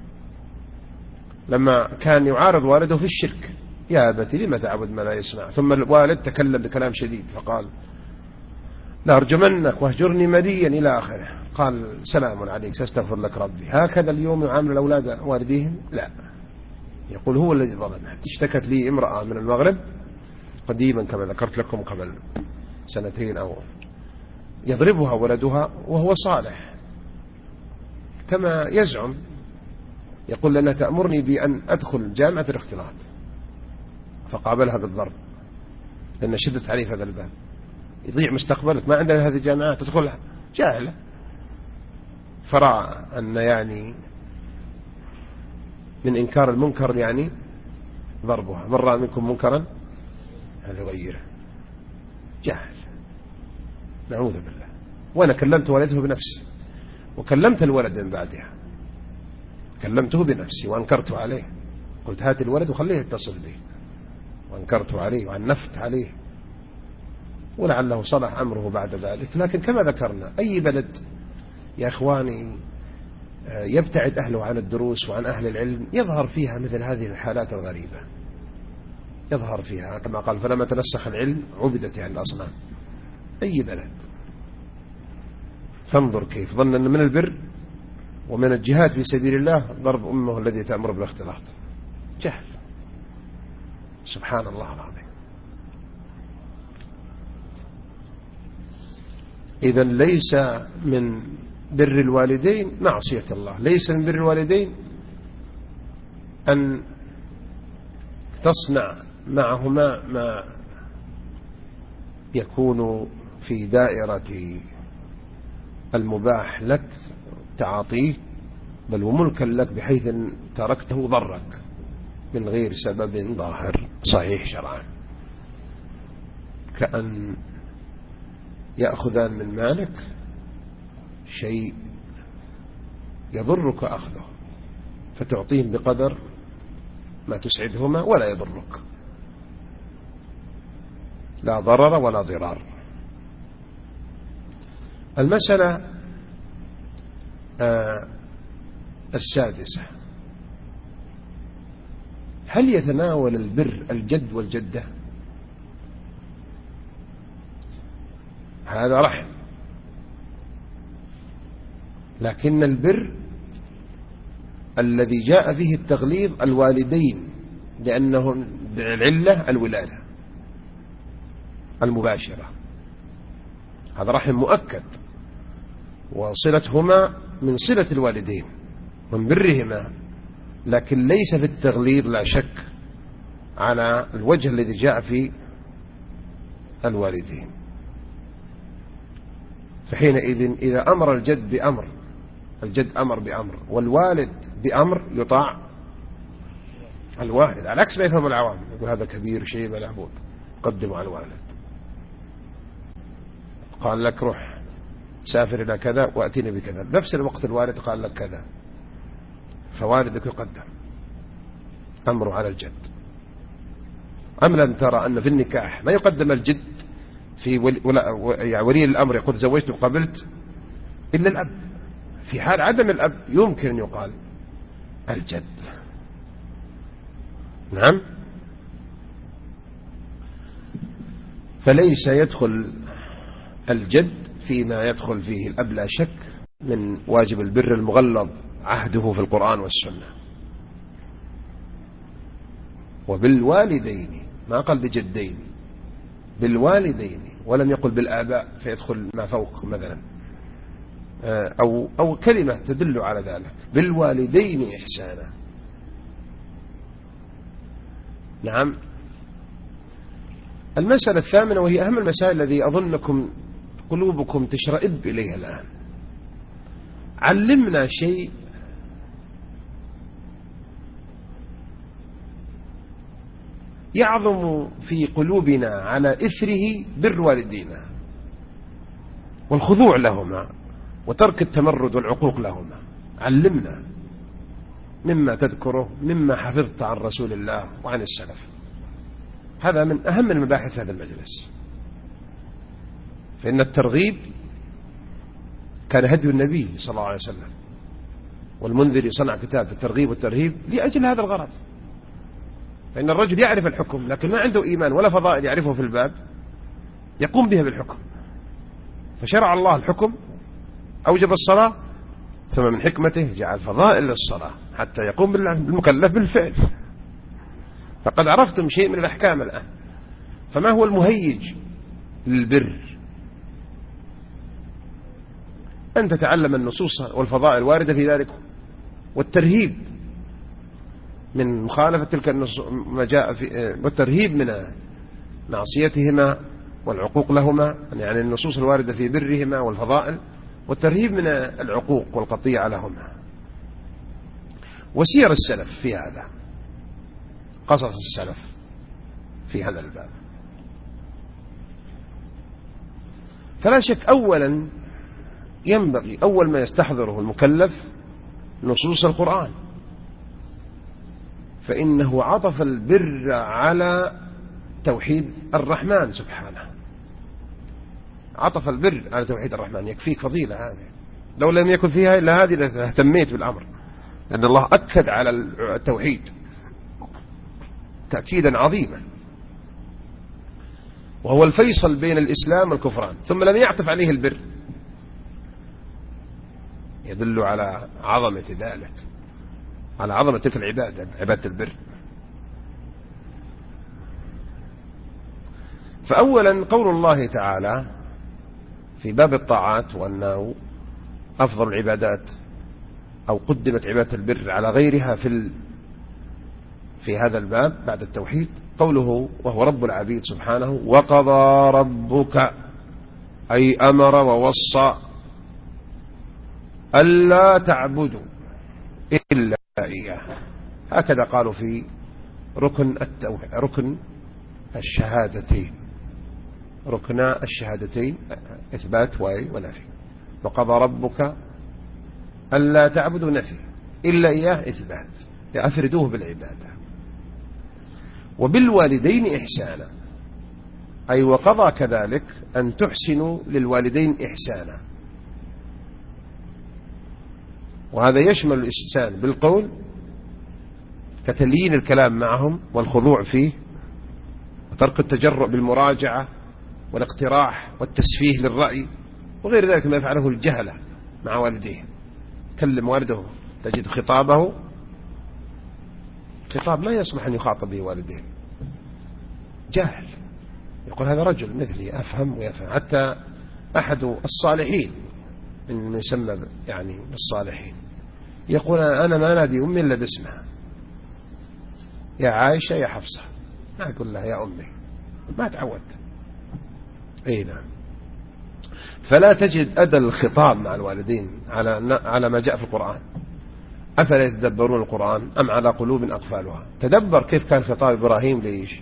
لما كان يعارض والده في الشرك، يا أبت لما تعبد ما لا يسمع، ثم الوالد تكلم بكلام شديد فقال لأرجمنك واهجرني مليا إلى آخره، قال سلام عليك سأستغفر لك ربي. هكذا اليوم يعامل الأولاد والديهم؟ لا، يقول هو الذي ظلمه. اشتكت لي امرأة من المغرب قديما كما ذكرت لكم قبل 2 سنين أو، يضربها ولدها وهو صالح كما يزعم، يقول لأنها تأمرني بأن أدخل جامعة الاختلاط، فقابلها بالضرب لأن شدت عليه هذا الباب، يضيع مستقبلك، ما عندنا هذه الجامعات تدخلها، جاهلة. فرأى أن يعني من إنكار المنكر يعني ضربها، من رأى منكم منكرا فليغيره، جاهل، نعوذ بالله. وأنا كلمت والدته بنفسي، وكلمت الولد من بعدها، كلمته بنفسي وأنكرت عليه، قلت هات الولد وخليه يتصل به، وأنكرت عليه وعنفت عليه، ولعله صلح أمره بعد ذلك. لكن كما ذكرنا أي بلد يا إخواني يبتعد أهله عن الدروس وعن أهل العلم يظهر فيها مثل هذه الحالات الغريبة، يظهر فيها كما قال فلما تنسخ العلم عبدت يعني الأصنام، أي بلد. فانظر كيف ظن أن من البر ومن الجهاد في سبيل الله ضرب أمه الذي تأمر بالاختلاط، جهل، سبحان الله العظيم. إذن ليس من بر الوالدين معصية الله. ليس من بر الوالدين أن تصنع معهما ما يكون في دائرة المباح لك تعاطيه، بل وملكا لك بحيث أن تركته ضرك من غير سبب ظاهر صحيح شرعا، كأن يأخذان من مالك شيء يضرك أخذه فتعطيهم بقدر ما تسعدهما ولا يضرك، لا ضرر ولا ضرار. المسألة السادسة: هل يتناول البر الجد والجدة؟ هذا رحم، لكن البر الذي جاء به التغليظ الوالدين، لأنه العلة الولادة المباشرة، هذا رحم مؤكد، وصلتهما من صلة الوالدين من برهما، لكن ليس في التغليظ لا شك على الوجه الذي جاء في الوالدين. فحينئذ إذا أمر الجد بأمر، الجد أمر بأمر والوالد بأمر، يطاع الوالد، على عكس ما يفهم العوام، يقول هذا كبير شيء لا بد قدموا على الوالد. قال لك روح سافر إلى كذا وأتيني بكذا، بنفس الوقت الوالد قال لك كذا، فوالدك يقدم أمره على الجد. أم لم ترى أن في النكاح ما يقدم الجد في ولي الأمر يقول زوجت وقبلت إلا الأب، في حال عدم الأب يمكن أن يقال الجد. نعم. فليس يدخل الجد فيما يدخل فيه الأب لا شك من واجب البر المغلظ عهده في القرآن والسنة. وبالوالدين، ما قال بجدين، بالوالدين، ولم يقل بالآباء فيدخل ما فوق مثلا، أو كلمة تدل على ذلك، بالوالدين إحسانا. نعم. المسألة الثامنة، وهي أهم المسائل الذي أظنكم قلوبكم تشرئب إليها الآن: علمنا شيء يعظم في قلوبنا على إثره بر والدينا والخضوع لهما وترك التمرد والعقوق لهما. علمنا مما تذكره، مما حفظت عن رسول الله وعن السلف. هذا من أهم المباحث هذا المجلس، فإن الترغيب كان هدي النبي صلى الله عليه وسلم، والمنذري صنع كتاب الترغيب والترهيب لأجل هذا الغرض. فإن الرجل يعرف الحكم لكن ما عنده إيمان ولا فضائل يعرفه في الباب يقوم بها بالحكم، فشرع الله الحكم، أوجب الصلاة، ثم من حكمته جعل فضائل للصلاة حتى يقوم بالمكلف بالفعل. فقد عرفتم شيء من الأحكام الآن. فما هو المهيج للبر؟ أن تتعلم النصوص والفضائل الواردة في ذلك، والترهيب من مخالفة تلك ما جاء في، والترهيب من معصيتهما والعقوق لهما، يعني النصوص الواردة في برهما والفضائل، والترهيب من العقوق والقطيعة لهما. وسير السلف في هذا، قصص السلف في هذا الباب. فلا شك أولا ينبغي أول ما يستحضره المكلف نصوص القرآن، فإنه عطف البر على توحيد الرحمن سبحانه، عطف البر على توحيد الرحمن. يكفيك فضيلة هذه، لو لم يكن فيها إلا هذه لاهتميت بالأمر، لأن الله أكد على التوحيد تأكيدا عظيما، وهو الفيصل بين الإسلام والكفران، ثم لم يعطف عليه البر، يدل على عظمة ذلك، على عظمة تلك العبادة، عبادة البر. فأولا قول الله تعالى في باب الطاعات، وأنه أفضل العبادات أو قدمت عبادة البر على غيرها في هذا الباب بعد التوحيد قوله وهو رب العبيد سبحانه وقضى ربك أي أمر ووصى ألا تعبدوا إلا إياه. هكذا قالوا في ركن الشهادتين، ركنا الشهادتين إثبات ونفي. وقضى ربك ألا تعبدوا نفي إلا إياه إثبات، أفردوه بالعبادة. وبالوالدين إحسانا أي وقضى كذلك أن تحسنوا للوالدين إحسانا، وهذا يشمل الإحسان بالقول كتليين الكلام معهم والخضوع فيه وترك التجرؤ بالمراجعة والاقتراح والتسفيه للرأي وغير ذلك ما يفعله الجهلة مع والديه. كلم والده تجد خطابه خطاب ما يسمح أن يخاطب به والديه، جاهل يقول هذا رجل مثلي أفهم ويفهم. حتى أحد الصالحين من يسمى يعني بالصالحين يقول أنا ما نادي أمي إلا باسمها، يا عائشة يا حفصة، ما أقول لها يا أمي، ما تعودت. أي نعم. فلا تجد أدى الخطاب مع الوالدين على ما جاء في القرآن. أفلا يتدبرون القرآن أم على قلوب أقفالها. تدبر كيف كان خطاب إبراهيم ليش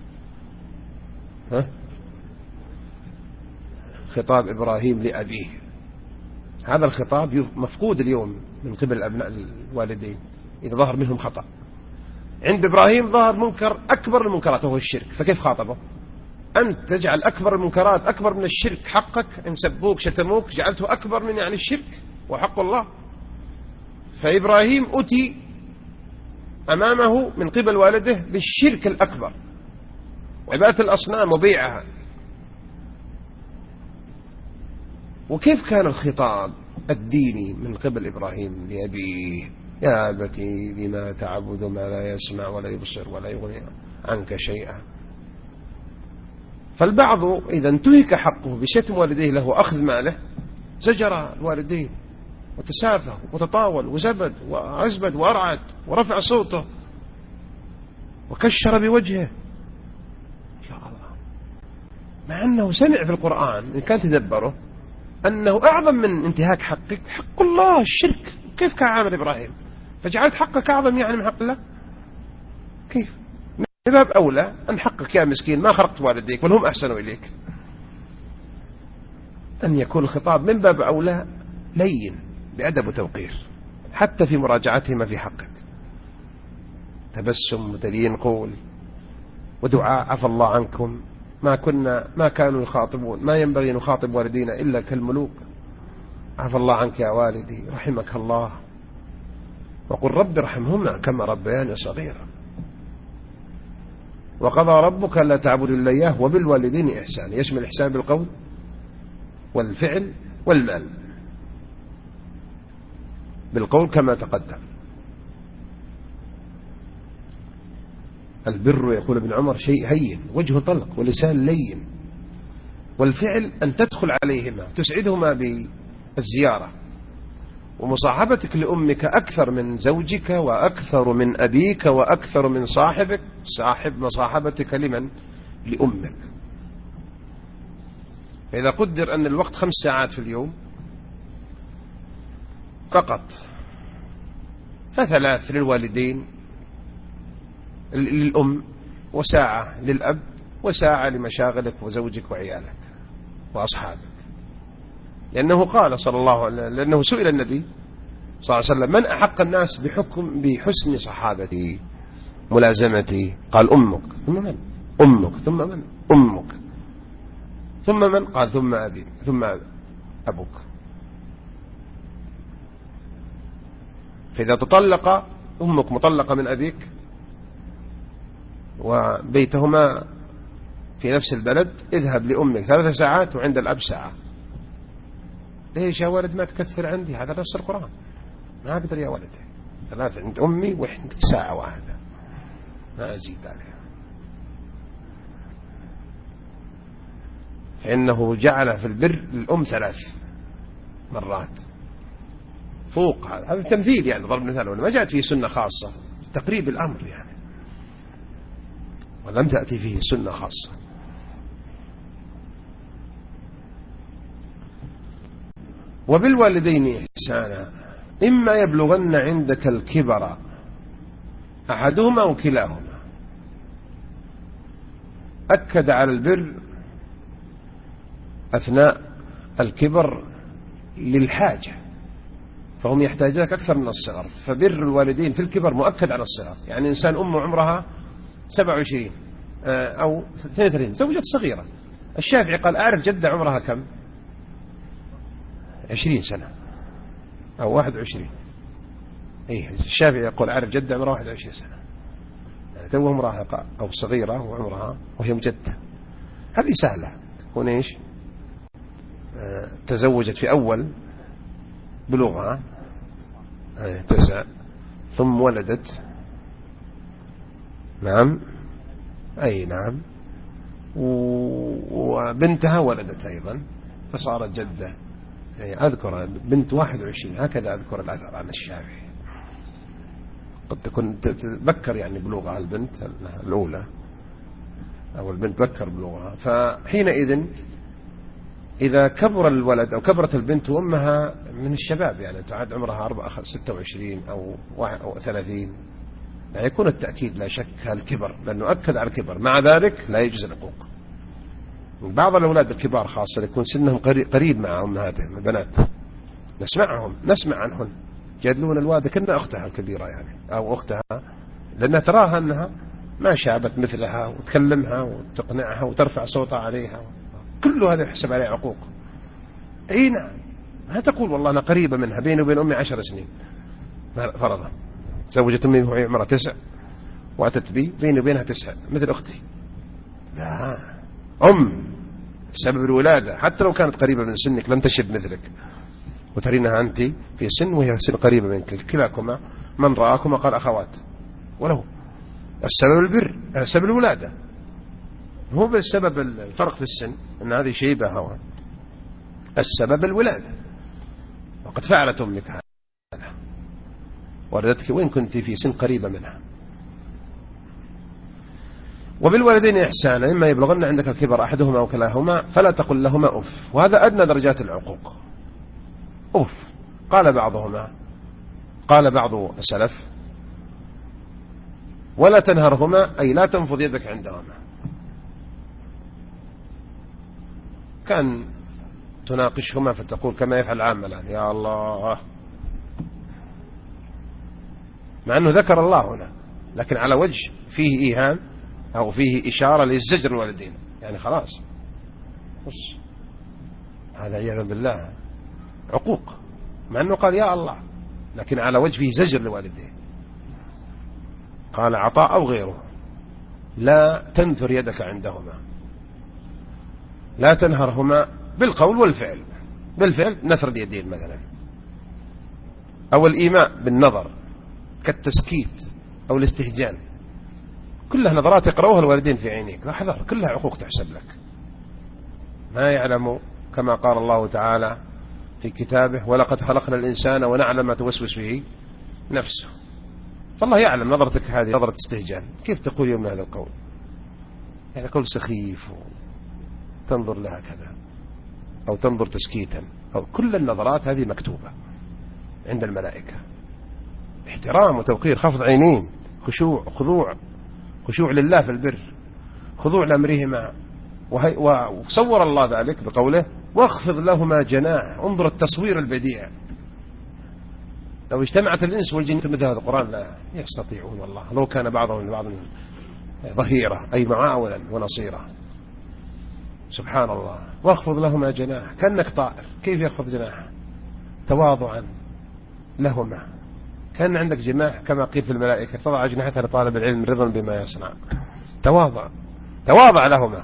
خطاب إبراهيم لأبيه. هذا الخطاب مفقود اليوم من قبل أبناء الوالدين إذا ظهر منهم خطأ. عند إبراهيم ظهر منكر أكبر المنكرات وهو الشرك، فكيف خاطبه؟ أنت تجعل أكبر المنكرات أكبر من الشرك، حقك إن سبوك شتموك جعلته أكبر من يعني الشرك وحق الله. فإبراهيم أتي أمامه من قبل والده بالشرك الأكبر وعبادة الأصنام وبيعها. وكيف كان الخطاب الديني من قبل إبراهيم لأبيه؟ يا أبتي لما تعبد ما لا يسمع ولا يبصر ولا يغني عنك شيئا. فالبعض إذا انتهك حقه بشتم والديه له وأخذ ماله زجر الوالدين وتسافه وتطاول وزبد وعزبد وأرعد ورفع صوته وكشر بوجهه. يا الله، مع أنه سمع في القرآن إن كان تدبره أنه أعظم من انتهاك حقك حق الله الشرك. كيف كان عامل إبراهيم؟ فجعلت حقك أعظم يعني من حق الله؟ كيف؟ من باب أولى أن حقك يا مسكين ما خرقت والديك بل هم أحسنوا إليك. أن يكون الخطاب من باب أولى لين بأدب وتوقير حتى في مراجعتهما في حقك. تبسم وتلين قول ودعاء عفى الله عنكم، ما كانوا يخاطبون، ما ينبغي أن نخاطب والدينا إلا كالملوك. عفى الله عنك يا والدي رحمك الله، وقل رب ارحمهما كما ربياني صغيرا. وقضى ربك لا تعبد إلا إياه وبالوالدين إحسان، يشمل الإحسان بالقول والفعل والمال. بالقول كما تقدم البر يقول ابن عمر شيء هين وجه طلق ولسان لين، والفعل أن تدخل عليهما تسعدهما بالزيارة ومصاحبتك لأمك أكثر من زوجك وأكثر من أبيك وأكثر من صاحبك. مصاحبتك لمن؟ لأمك. فإذا قدر أن الوقت 5 ساعات في اليوم فقط، ف3 للوالدين للأم وساعة للأب وساعة لمشاغلك وزوجك وعيالك وأصحابك. لأنه قال صلى الله عليه وسلم، لأنه سئل النبي صلى الله عليه وسلم من أحق الناس بحسن صحابتي ملازمتي؟ قال أمك. ثم من؟ أمك. ثم من؟ أمك. ثم من؟ قال ثم أبي ثم أبوك. فإذا تطلق أمك مطلقة من أبيك وبيتهما في نفس البلد، اذهب لأمك 3 ساعات وعند الأب ساعة. ليش يا ولد ما تكثر عندي؟ هذا نص القرآن. ما أقدر يا ولد، 3 عند أمي وعندك ساعة واحدة ما أزيد عليها. فإنه جعل في البر للأم 3 مرات فوق هذا تمثيل يعني، ضرب مثال، ولا ما جاءت فيه سنة خاصة، تقريب الأمر يعني، ولم تأتي فيه سنة خاصة. وبالوالدين إحسانا إما يبلغن عندك الكبر أحدهما أو كلاهما. أكد على البر أثناء الكبر للحاجة، فهم يحتاجونك أكثر من الصغر، فبر الوالدين في الكبر مؤكد على الصغر. يعني إنسان أمه عمرها 27 أو 32 زوجة صغيرة، الشافعي قال أعرف جدة عمرها كم؟ 20 سنة أو 21. إيه الشافعي يقول أعرف جدة عمرها 21 سنة، توها مراهقة أو صغيرة وعمرها وهي مجدة. هذه سهلة، تكون إيش تزوجت في أول بلوغها 9 ثم ولدت، نعم أي نعم، وبنتها ولدت أيضا فصارت جدة. أذكر بنت 21، هكذا أذكر الأثر عن الشافعي. قد تكون تتذكر يعني بلوغها البنت الأولى أو البنت بكر بلوغها، فحينئذ إذا كبر الولد أو كبرت البنت وأمها من الشباب، يعني تعد عمرها 26 أو 30، لا يكون التأكيد لا شك الكبر، لأنه أكد على الكبر. مع ذلك لا يجوز العقوق. بعض الأولاد الكبار خاصة يكون سنهم قريب مع أمهاتهم البنات، نسمع عنهن يجادلون الوالدة كأنها أختها الكبيرة يعني أو أختها، لأنها تراها أنها ما شابت مثلها وتكلمها وتقنعها وترفع صوتها عليها، كل هذا يحسب عليه عقوق. أي نعم، لا تقول والله أنا قريبة منها، بيني وبين أمي 10 سنين فرضا، زوجت أمي وهي عمرها 9 وأتت بي بيني وبينها 9 مثل أختي. لا، سبب الولادة حتى لو كانت قريبة من سنك لم تشب مثلك وترينها أنت في سن وهي سن قريبة منك، كلاكما من رآكما قال أخوات. وله السبب البر، سبب الولادة، هو بالسبب الفرق في السن أن هذه شيبة هوى، السبب الولادة. وقد فعلت أمك هذا، ولدتك وإن كنت في سن قريبة منها. وبالوالدين إحسانا إما يبلغن عندك الكبر أحدهما أو كلاهما فلا تقل لهما أف، وهذا أدنى درجات العقوق. أف. قال بعض السلف ولا تنهرهما، أي لا تنفض يدك عندهما. كان تناقشهما فتقول كما يفعل العامة الآن يا الله، مع أنه ذكر الله هنا لكن على وجه فيه إيهام أو فيه إشارة للزجر الوالدين، يعني خلاص هذا عياذا بالله عقوق، مع أنه قال يا الله لكن على وجه فيه زجر لوالديه. قال عطاء أو غيره لا تنثر يدك عندهما، لا تنهرهما بالقول والفعل. بالفعل نثر اليدين مثلا، أو الإيماء بالنظر كالتسكيت أو الاستهجان، كلها نظرات يقرأوها الوالدين في عينيك، احذر، كلها عقوق تحسب لك. ما يعلم كما قال الله تعالى في كتابه ولقد خلقنا الإنسان ونعلم ما توسوس به نفسه، فالله يعلم نظرتك هذه نظرة استهجان، كيف تقول يوم هذا القول؟ يعني قول سخيف تنظر لها كذا أو تنظر تسكيتا، أو كل النظرات هذه مكتوبة عند الملائكة. احترام وتوقير، خفض عينين، خشوع لله في البر، خضوع لأمرهما. وصور الله ذلك بقوله واخفض لهما جناح. انظر التصوير البديع، لو اجتمعت الإنس والجن مثل هذا القرآن لا يستطيعون والله، لو كان بعضهم لبعض ظهيرا أي معاونا ونصيرا. سبحان الله. واخفض لهما جناح، كأنك طائر. كيف يخفض جناحه؟ تواضعا لهما، كان عندك جناح كما قيل في الملائكة تضع أجنحتها لطالب العلم رضا بما يصنع. تواضع لهما،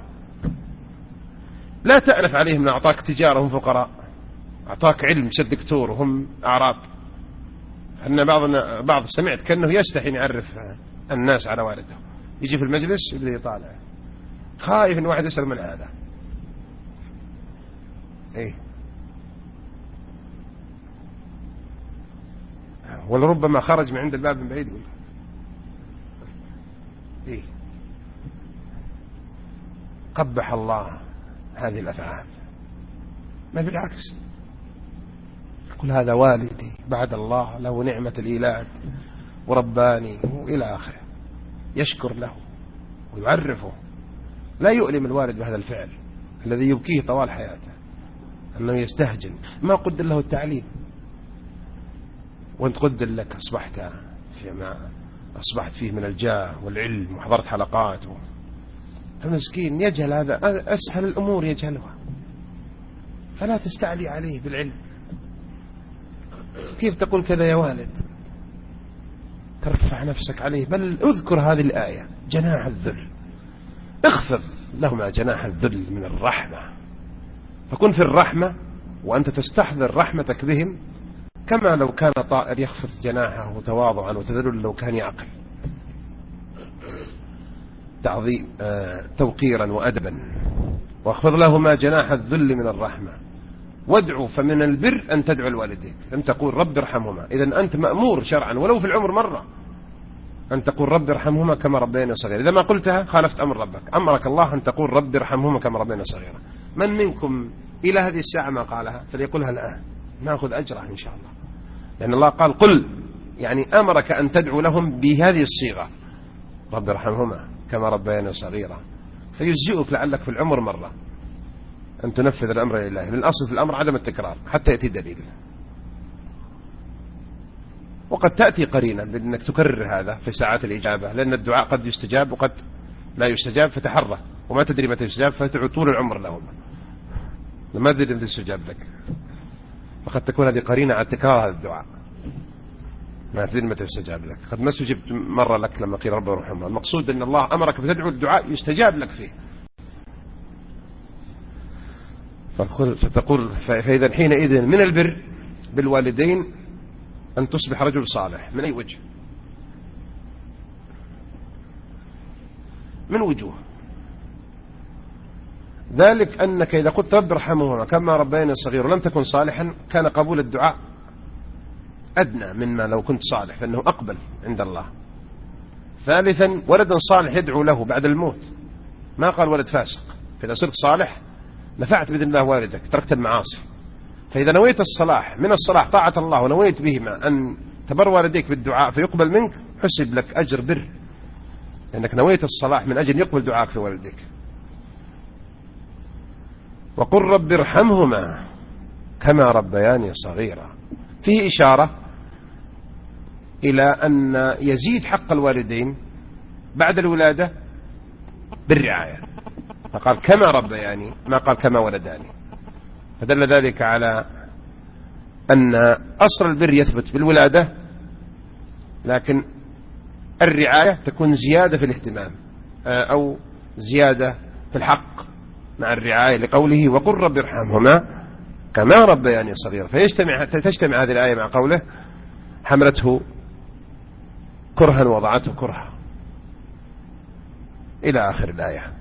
لا تألف عليهم. أعطاك تجارة هم فقراء، أعطاك علم سد دكتور وهم أعراب. أن بعض سمعت كأنه يستحي يعرف الناس على والده، يجي في المجلس يبدأ يطالع خايف إن واحد يسأل من هذا. إيه ولربما خرج من عند الباب من بعيد يقول إيه؟ قبح الله هذه الأفعال. ما بالعكس، يقول هذا والدي بعد الله له نعمة الإيلاد ورباني وإلى آخره، يشكر له ويعرفه. لا يؤلم الوالد بهذا الفعل الذي يبكيه طوال حياته، أنه يستهجن ما قدر له التعليم، وانت قدر لك أصبحت فيه من الجاه والعلم وحضرت حلقات فمسكين يجهل هذا، أسهل الأمور يجهلها، فلا تستعلي عليه بالعلم. كيف تقول كذا يا والد؟ ترفع نفسك عليه، بل اذكر هذه الآية جناح الذل، اخفض لهما جناح الذل من الرحمة، فكن في الرحمة وأنت تستحضر رحمتك بهم، كما لو كان طائر يخفض جناحه تواضعا وتذلل لو كان يعقل، تعظيم توقيرا وأدبا. واخفض لهما جناح الذل من الرحمة وادعو، فمن البر أن تدعو الوالدين. لم تقول رب ارحمهما، إذن أنت مأمور شرعا ولو في العمر مرة أن تقول رب ارحمهما كما ربينا صغيرا. إذا ما قلتها خالفت أمر ربك، أمرك الله أن تقول رب ارحمهما كما ربينا صغيرا. من منكم إلى هذه الساعة ما قالها فليقولها الآن، نأخذ أجرها إن شاء الله، لأن الله قال قل، يعني أمرك أن تدعو لهم بهذه الصيغة رب ارحمهما كما ربينا صغيرا، فيجزئك لعلك في العمر مرة أن تنفذ الأمر لله. من الأصل في الأمر عدم التكرار حتى يأتي دليل، وقد تأتي قرينة بأنك تكرر هذا في ساعات الإجابة، لأن الدعاء قد يستجاب وقد لا يستجاب، فتحرى وما تدري متى يستجاب، فتدعو طول العمر لهم لما تدري متى يستجاب لك، فقد تكون هذه قرينة على تكرار هذا الدعاء، ما تدري متى يستجاب لك. قد ما استجبت مرة لك لما قيل رب ارحمهما، المقصود أن الله أمرك بتدعو الدعاء يستجاب لك فيه، فتقول فإذا حينئذ من البر بالوالدين أن تصبح رجل صالح. من أي وجه؟ من وجوه ذلك أنك إذا قلت رب ارحمهما كما ربينا صغير ولم تكن صالحا كان قبول الدعاء أدنى مما لو كنت صالح، فإنه أقبل عند الله. ثالثا ولد صالح يدعو له بعد الموت، ما قال ولد فاسق، فإذا صرت صالح نفعت بإذن الله والدك، تركت المعاصي. فإذا نويت الصلاح من الصلاح طاعة الله ونويت بهما أن تبر والديك بالدعاء فيقبل منك، حسب لك أجر بر، لأنك نويت الصلاح من أجل يقبل دعاءك في والديك. وقل رب ارحمهما كما ربياني صغيرا، فيه إشارة إلى أن يزيد حق الوالدين بعد الولادة بالرعاية، فقال كما ربياني ما قال كما ولداني، فدل ذلك على أن أصل البر يثبت بالولادة، لكن الرعاية تكون زيادة في الاهتمام أو زيادة في الحق مع الرعاية، لقوله وقل رب ارحمهما كما ربياني صغيرا، فتجتمع هذه الآية مع قوله حملته كرها وضعته كرها إلى آخر الآية.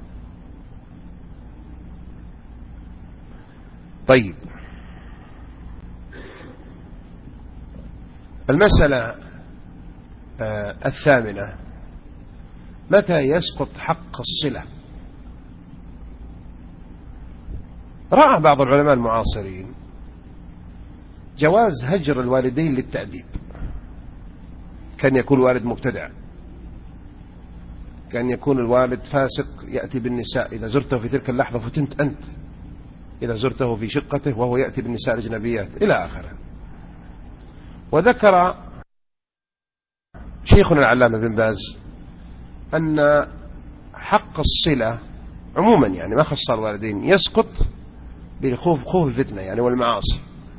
طيب، المسألة الثامنة، متى يسقط حق الصلة؟ رأى بعض العلماء المعاصرين جواز هجر الوالدين للتأديب، كان يكون الوالد مبتدع، كان يكون الوالد فاسق يأتي بالنساء، إذا زرته في تلك اللحظة فتنت أنت، إذا زرته في شقته وهو يأتي بالنساء الأجنبيات إلى آخره. وذكر شيخنا العلامة بن باز أن حق الصلة عموما، يعني ما خص الوالدين، يسقط بخوف الفتنة يعني والمعاصي،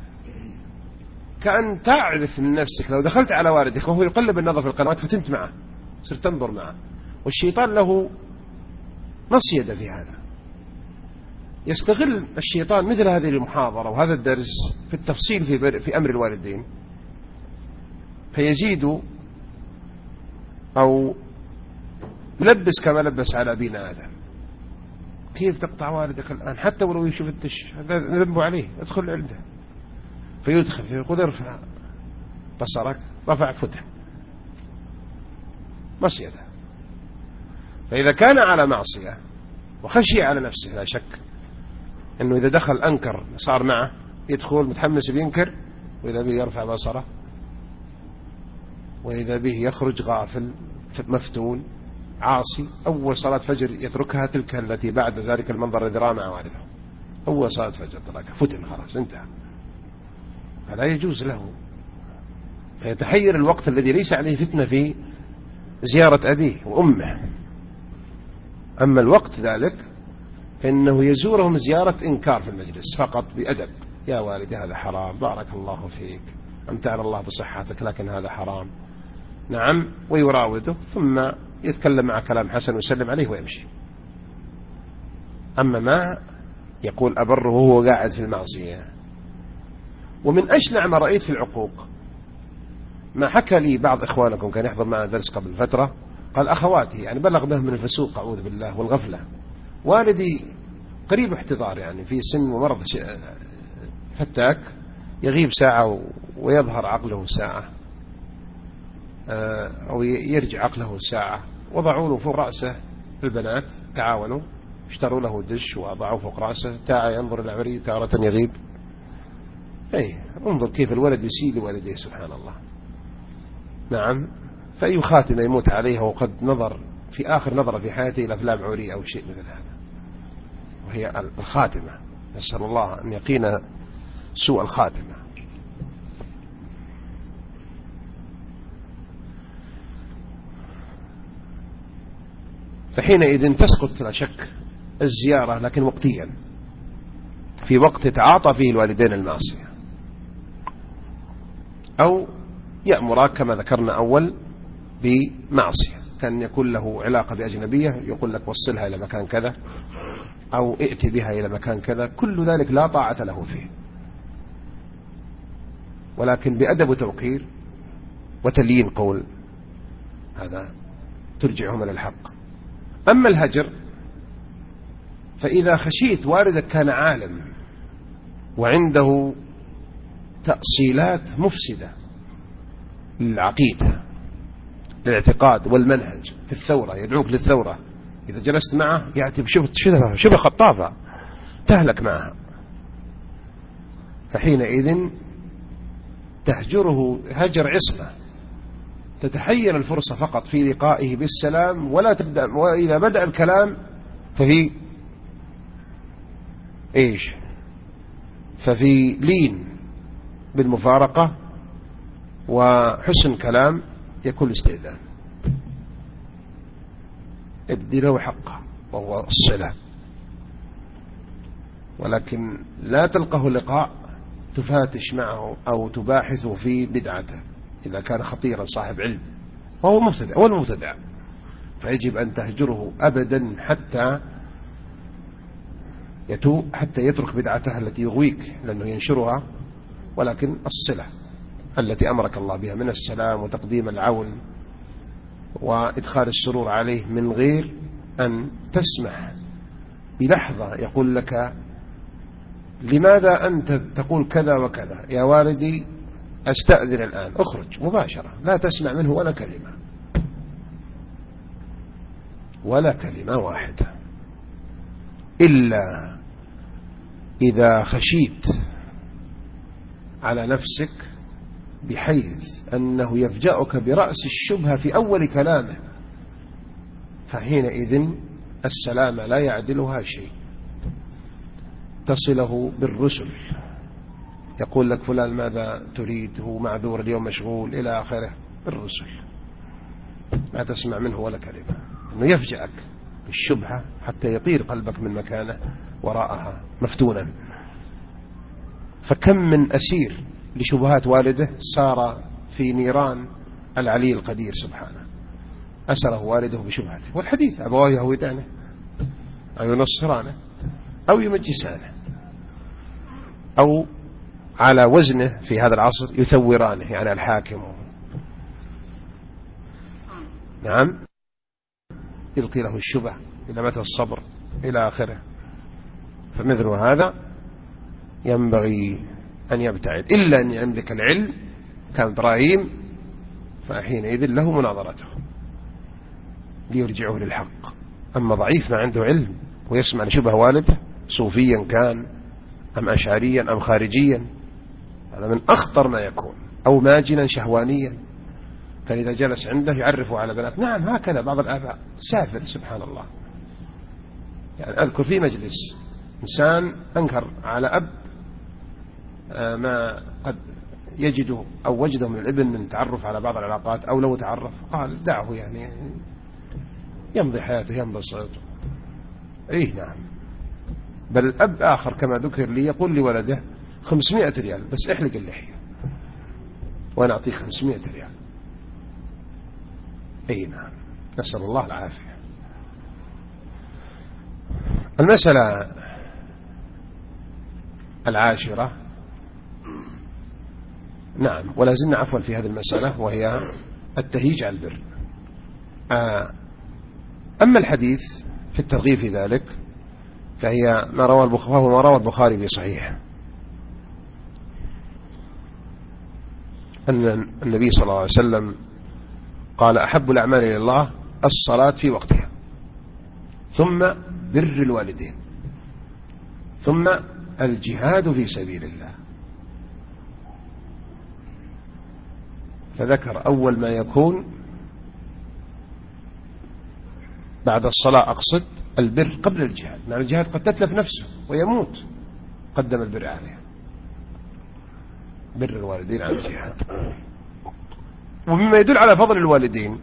كأن تعرف من نفسك لو دخلت على والدك وهو يقلب النظر في القنوات فتنت معه، صرت تنظر معه، والشيطان له مصيدة في هذا. يستغل الشيطان مثل هذه المحاضرة وهذا الدرس في التفصيل في أمر الوالدين، فيزيد أو يلبس كما لبس على أبينا آدم. كيف تقطع والدك الآن حتى ولو يشوف الدش، هذا ذنبه عليه، ادخل عنده، فيدخل فيقول ارفع بصرك رفع فتح مصيدة. فإذا كان على معصية وخشي على نفسه لا شك أنه إذا دخل أنكر صار معه يدخل متحمس بينكر، وإذا به يرفع بصره، وإذا به يخرج غافل مفتون عاصي. أول صلاة فجر يتركها تلك التي بعد ذلك المنظر الذي رأى مع والده، أول صلاة فجر تركها فتن خلاص انتهى، فلا يجوز له. فيتحير الوقت الذي ليس عليه فتنة في زيارة أبيه وأمه. أما الوقت ذلك فإنه يزورهم زيارة إنكار في المجلس فقط بأدب، يا والدي هذا حرام، بارك الله فيك، أمتعنا الله بصحتك لكن هذا حرام، نعم، ويراوده ثم يتكلم مع كلام حسن ويسلم عليه ويمشي. أما ما يقول أبره وهو قاعد في المعصية. ومن أشنع ما رأيت في العقوق ما حكى لي بعض إخوانكم كان يحضر معنا درس قبل فترة، قال أخواتي يعني بلغ به من الفسوق أعوذ بالله والغفلة، والدي قريب احتضار يعني في سن ومرض فتاك، يغيب ساعة ويظهر عقله ساعة أو يرجع عقله ساعة، وضعوا له فوق رأسه البنات تعاونوا اشتروا له دش وضعوا فوق رأسه، تاعة ينظر العمري تارة يغيب. أي انظر كيف الولد يسيء لوالديه سبحان الله. نعم، فأي خاتمة يموت عليها وقد نظر في آخر نظرة في حياته إلى أفلام عورية أو شيء مثل هذا، وهي الخاتمة، نسأل الله أن يقينا سوء الخاتمة. فحينئذ تسقط لا شك الزيارة، لكن وقتيا، في وقت يتعاطى فيه الوالدين المعصية، أو يأمر كما ذكرنا أول بمعصية، كان يكون له علاقة بأجنبية يقول لك وصلها إلى مكان كذا أو ائتي بها إلى مكان كذا، كل ذلك لا طاعة له فيه، ولكن بأدب وتوقير وتليين قول، هذا ترجعهم إلى الحق. أما الهجر فإذا خشيت والدك كان عالم وعنده تأصيلات مفسدة للعقيدة للاعتقاد والمنهج في الثورة، يدعوك للثورة، إذا جلست معه يأتي بشبه خطافة تهلك معها، فحينئذ تهجره هجر عصمة، تتحين الفرصة فقط في لقائه بالسلام، ولا تبدأ، وإذا بدأ الكلام ففي إيش؟ ففي لين بالمفارقة وحسن كلام يكون استئذان، ادي له حقه وهو الصلة، ولكن لا تلقه لقاء تفاتش معه أو تباحث في بدعته إذا كان خطيرا صاحب علم وهو مبتدع والمبتدع، فيجب أن تهجره أبدا حتى يتوب، حتى يترك بدعته التي يغويك لأنه ينشرها، ولكن الصلة التي أمرك الله بها من السلام وتقديم العون وإدخال السرور عليه من غير أن تسمح بلحظة يقول لك لماذا أنت تقول كذا وكذا يا والدي أستأذن الآن، أخرج مباشرة، لا تسمع منه ولا كلمة، ولا كلمة واحدة، إلا إذا خشيت على نفسك بحيث أنه يفجأك برأس الشبهة في أول كلامه، فحينئذ السلامة لا يعدلها شيء، تصله بالرسل، يقول لك فلان ماذا تريد، هو معذور اليوم مشغول إلى آخره، بالرسل، لا تسمع منه ولا كلمة، أنه يفجأك بالشبهة حتى يطير قلبك من مكانه وراءها مفتونا. فكم من أسير لشبهات والده صار في نيران العلي القدير سبحانه، أسره والده بشبهته، والحديث أبواه يهودانه أو ينصرانه أو يمجسانه أو على وزنه في هذا العصر يثورانه، يعني الحاكم، نعم، يلقي له الشبه إلى متى الصبر إلى آخره. فمثل هذا ينبغي أن يبتعد، إلا أن يملك العلم كان إبراهيم فحينئذ له مناظرته ليرجعه للحق. أما ضعيف ما عنده علم ويسمع لشبه والده، صوفيا كان أم أشعريا أم خارجيا، هذا من أخطر ما يكون، أو ماجنا شهوانيا، كان إذا جلس عنده يعرفه على بنات. نعم هكذا بعض الآباء سافل سبحان الله. يعني أذكر في مجلس إنسان أنكر على أب ما قد يجده أو وجده من الابن من تعرف على بعض العلاقات، أو لو تعرف قال دعه يعني يمضي حياته ينبسط. إيه نعم. بل الأب آخر كما ذكر لي يقول لولده 500 ريال بس احلق اللحية وأنا أعطيك 500 ريال. أي نعم، نسأل الله العافية. المسألة العاشرة، نعم ولا زلنا عفوا في هذه المسألة، وهي التهيج على البر. أما الحديث في الترغيب في ذلك فهي ما روى البخاري في صحيح أن النبي صلى الله عليه وسلم قال أحب الأعمال إلى الله الصلاة في وقتها، ثم بر الوالدين، ثم الجهاد في سبيل الله. فذكر أول ما يكون بعد الصلاة أقصد البر قبل الجهاد، لأن الجهاد قد تتلف نفسه ويموت، قدم البر عليه، بر الوالدين على الجهاد. ومما يدل على فضل الوالدين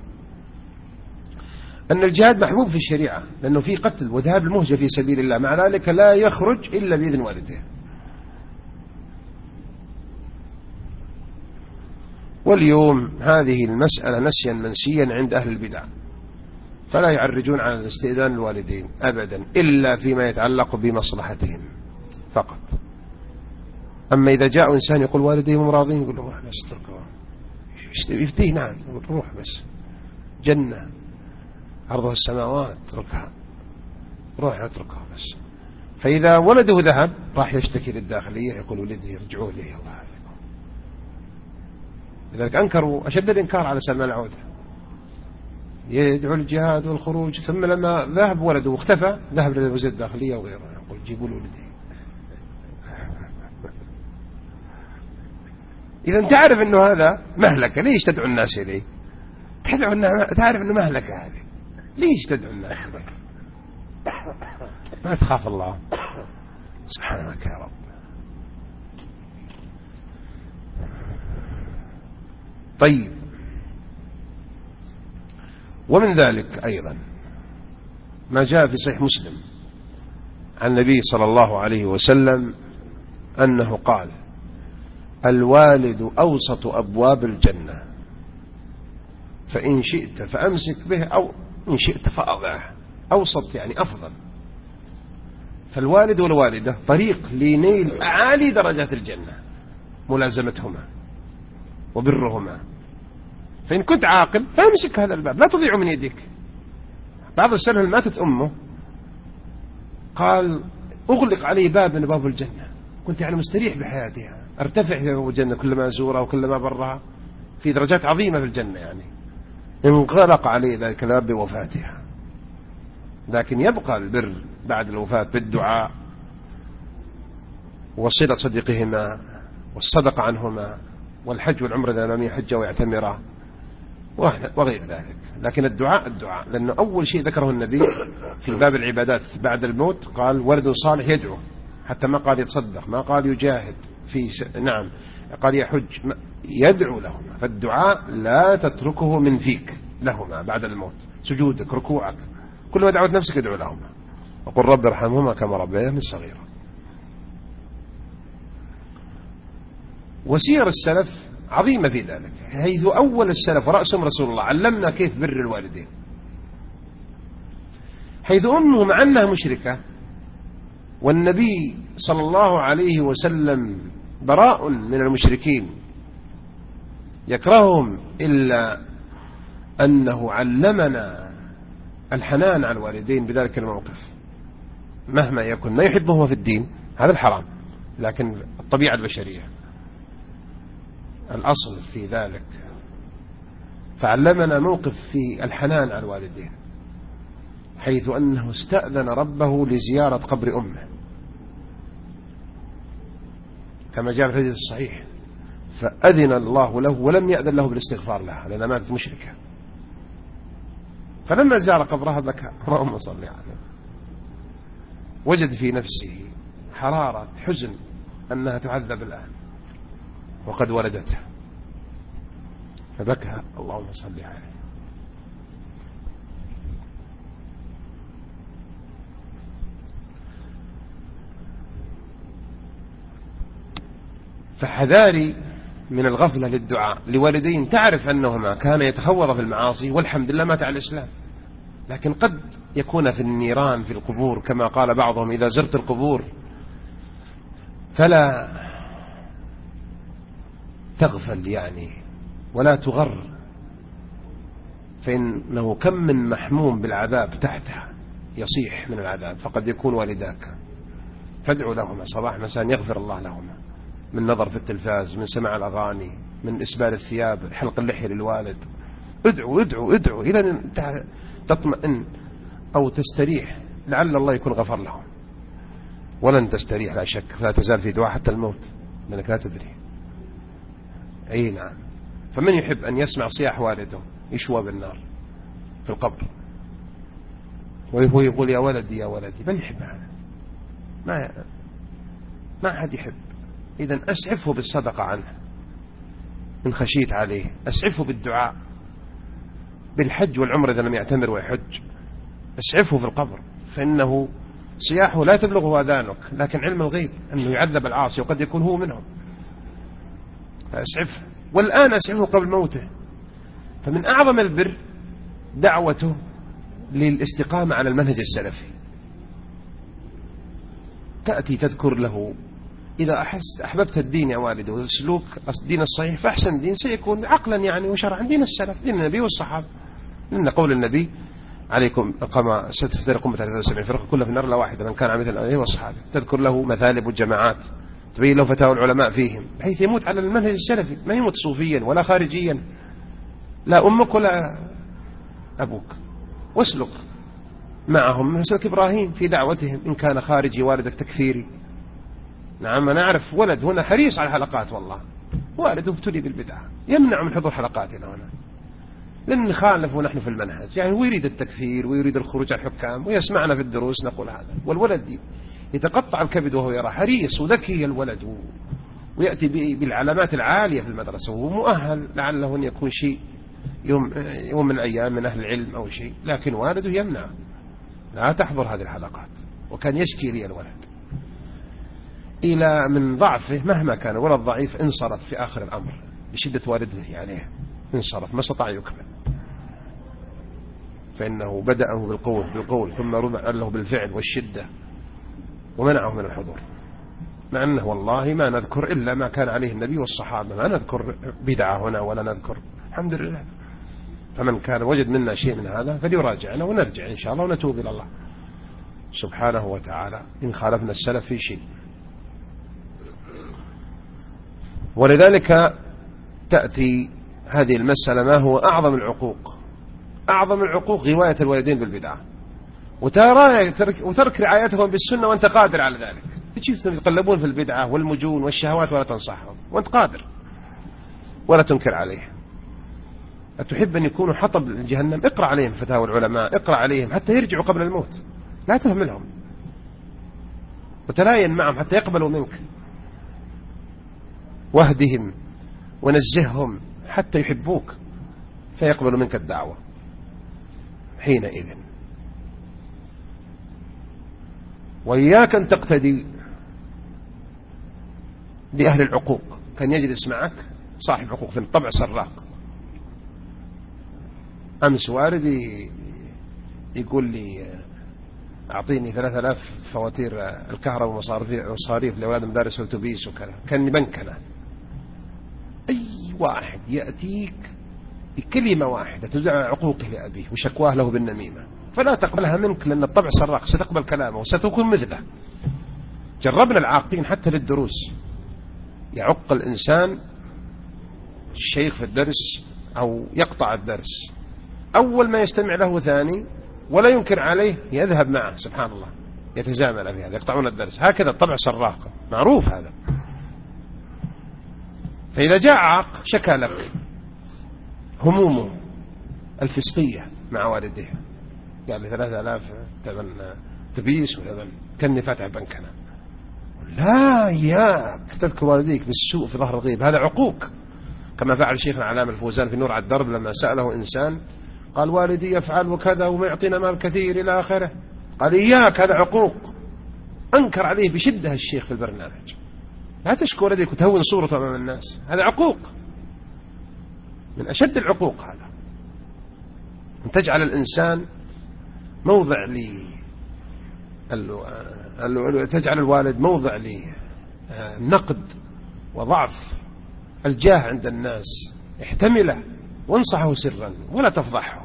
أن الجهاد محبوب في الشريعة، لأنه فيه قتل وذهاب المهجة في سبيل الله، مع ذلك لا يخرج إلا بإذن والديه. واليوم هذه المسألة نسيا منسيا عند أهل البدع، فلا يعرجون على الاستئذان الوالدين أبدا إلا فيما يتعلق بمصلحتهم فقط. أما إذا جاء إنسان يقول والدي مراضين يقول له روح بس اتركه، يفتيه نعم يقول روح بس، جنة عرضها السماوات اتركها، روح اتركها بس. فإذا ولده ذهب راح يشتكي للداخلية يقول ولدي يرجعوه لي الله يعافيكم. لذلك أنكروا أشد الإنكار على سلمان العودة، يدعو الجهاد والخروج، ثم لما ذهب ولده واختفى ذهب لوزير الداخلية وغيره يقول جيبوا له ولدي. إذا تعرف أنه هذا مهلكة، ليش تدعو الناس إليه؟ تعرف أنه مهلكة هذه، ليش تدعو الناس إليه؟ ما تخاف الله سبحانك يا رب. طيب، ومن ذلك أيضا ما جاء في صحيح مسلم عن النبي صلى الله عليه وسلم أنه قال الوالد أوسط أبواب الجنة، فإن شئت فأمسك به أو إن شئت فأضعه. أوسط يعني أفضل. فالوالد والوالدة طريق لنيل أعالي درجات الجنة، ملازمتهما وبرهما. فإن كنت عاقل فامسك هذا الباب لا تضيع من يدك. بعض السلف ماتت أمه قال أغلق علي باب من باب الجنة، كنت يعني مستريح بحياتها، ارتفع في باب الجنة كلما أزورها وكلما برها، في درجات عظيمة في الجنة يعني. انغلق علي ذلك الباب بوفاتها. لكن يبقى البر بعد الوفاة بالدعاء وصلة صديقهما والصدقة عنهما والحج والعمرة إذا لم يحج ويعتمرا وغير ذلك. لكن الدعاء لأنه أول شيء ذكره النبي في باب العبادات بعد الموت قال ولد صالح يدعو، حتى ما قال يتصدق، ما قال يجاهد نعم قال يحج، يدعو لهما. فالدعاء لا تتركه من فيك لهما بعد الموت، سجودك ركوعك كل ما دعوت نفسك ادعو لهما، وقل رب ارحمهما كما ربياني صغيرا. وسير السلف عظيمة في ذلك، حيث أول السلف ورأسهم رسول الله علمنا كيف بر الوالدين، حيث أمه مع أنها مشركة والنبي صلى الله عليه وسلم براء من المشركين يكرههم، إلا أنه علمنا الحنان على الوالدين بذلك الموقف مهما يكن. ما يحبهما في الدين هذا الحرام، لكن الطبيعة البشرية الأصل في ذلك. فعلمنا موقف في الحنان على الوالدين، حيث أنه استأذن ربه لزيارة قبر أمه كما جاء في الحديث الصحيح، فأذن الله له ولم يأذن له بالاستغفار لها لأنها ماتت مشركة. فلما زار قبرها بكى، اللهم صل عليه، وجد في نفسه حرارة حزن أنها تعذب الآن وقد ولدته، فبكى، اللهم صل عليه. فحذاري من الغفلة للدعاء لوالدين تعرف أنهما كان يتخوض في المعاصي والحمد لله مات على الإسلام، لكن قد يكون في النيران في القبور كما قال بعضهم: إذا زرت القبور فلا تغفل يعني ولا تغر، فإنه كم من محموم بالعذاب تحتها يصيح من العذاب، فقد يكون والداك، فادعوا لهما صباح مساء يغفر الله لهما، من نظر في التلفاز، من سماع الأغاني، من إسبال الثياب، حلق اللحية للوالد. ادعوا ادعوا ادعوا إلى أن تطمئن أو تستريح، لعل الله يكون غفر لهم. ولن تستريح لا شك، فلا تزال في دعاء حتى الموت، لأنك لا تدري. أي نعم. فمن يحب أن يسمع صياح والده يشوى بالنار في القبر وهو يقول يا ولدي يا ولدي؟ من يحب هذا؟ ما أحد يحب. إذن أسعفه بالصدقة عنه إن خشيت عليه، أسعفه بالدعاء، بالحج والعمر إذا لم يعتمر ويحج، أسعفه في القبر، فإنه صياحه لا تبلغه آذانك، لكن علم الغيب أنه يعذب العاصي وقد يكون هو منهم، فأسعفه. والآن أسعفه قبل موته. فمن أعظم البر دعوته للاستقامة على المنهج السلفي، تأتي تذكر له إذا أحببت الدين يا والد وسلوك الدين الصحيح، فأحسن دين سيكون عقلا يعني وشرعا دين السلف، دين النبي والصحابة، لأن قول النبي عليكم كما ستفترق أمة 73 فرقة كلها في النار لا واحدة من كان على مثل النبي والصحابة. تذكر له مثالب والجماعات، تبين له فتاوى العلماء فيهم، بحيث يموت على المنهج السلفي، ما يموت صوفيا ولا خارجيا، لا أمك ولا أبوك، واسلك معهم مسلك إبراهيم في دعوتهم. إن كان خارجي والدك تكفيري، نعم أنا أعرف ولد هنا حريص على الحلقات، والله والده ابتلي بالبدعة يمنع من حضور حلقاتنا هنا، لأن نخالف ونحن في المنهج، يعني هو يريد التكفير ويريد الخروج على الحكام ويسمعنا في الدروس نقول هذا، والولد يتقطع الكبد وهو يرى، حريص وذكي الولد ويأتي بالعلامات العالية في المدرسة ومؤهل لعله أن يكون شيء يوم من الأيام من أهل العلم أو شيء، لكن والده يمنع، لا تحضر هذه الحلقات. وكان يشكي لي الولد إلى من ضعفه، مهما كان الولد ضعيف انصرف في آخر الأمر بشدة والده عليه، انصرف ما استطاع يكمل، فإنه بدأه بالقول ثم رجع له بالفعل والشدة ومنعه من الحضور، مع أنه والله ما نذكر إلا ما كان عليه النبي والصحابة، ما نذكر بدعة هنا ولا نذكر، الحمد لله. فمن كان وجد منا شيء من هذا فليراجعنا ونرجع إن شاء الله ونتوب إلى الله سبحانه وتعالى إن خالفنا السلف في شيء. ولذلك تأتي هذه المسألة ما هو أعظم العقوق؟ أعظم العقوق غواية الوالدين بالبدعة وترك رعايتهم بالسنة وأنت قادر على ذلك. تجيهم يتقلبون في البدعة والمجون والشهوات ولا تنصحهم وأنت قادر ولا تنكر عليهم. أتحب أن يكونوا حطب جهنم؟ اقرأ عليهم فتاوى العلماء، اقرأ عليهم حتى يرجعوا قبل الموت، لا تهملهم وتلاين معهم حتى يقبلوا منك، واهدهم ونزههم حتى يحبوك فيقبلوا منك الدعوة حينئذ. وإياك أن تقتدي بأهل العقوق. كان يجلس معك صاحب عقوق في الطبع سراق. أمس واردي يقول لي أعطيني 3000 فواتير الكهرباء ومصاريف لأولاد مدارس الأتوبيس وكذا، كان بنكنا. أي واحد يأتيك بكلمة واحدة تدعى عقوقه لأبيه وشكواه له بالنميمة فلا تقبلها منك، لأن الطبع سراق، ستقبل كلامه وستكون مثله. جربنا العاقين حتى للدروس، يعق الإنسان الشيخ في الدرس أو يقطع الدرس، أول ما يستمع له ثاني ولا ينكر عليه يذهب معه، سبحان الله، يتزامن في هذا، يقطعون الدرس. هكذا الطبع سراق، معروف هذا. فإذا جاء عاق شكى لك همومه الفسقية مع والديه، قال لي 3000 ثمن تبيس وثمن كني فاتح بنكنا، لا إياك تذكر والديك بالسوء في ظهر الغيب، هذا عقوق، كما فعل شيخنا علامة الفوزان في نور على الدرب لما سأله إنسان قال والدي يفعل وكذا ويعطينا مال كثير إلى آخره، قال إياك هذا عقوق، أنكر عليه بشدة الشيخ في البرنامج، لا تشكو والديك وتهون صورته أمام الناس، هذا عقوق من أشد العقوق. هذا أن تجعل الإنسان موضع تجعل الوالد موضع لنقد وضعف الجاه عند الناس، احتمله وانصحه سرا ولا تفضحه،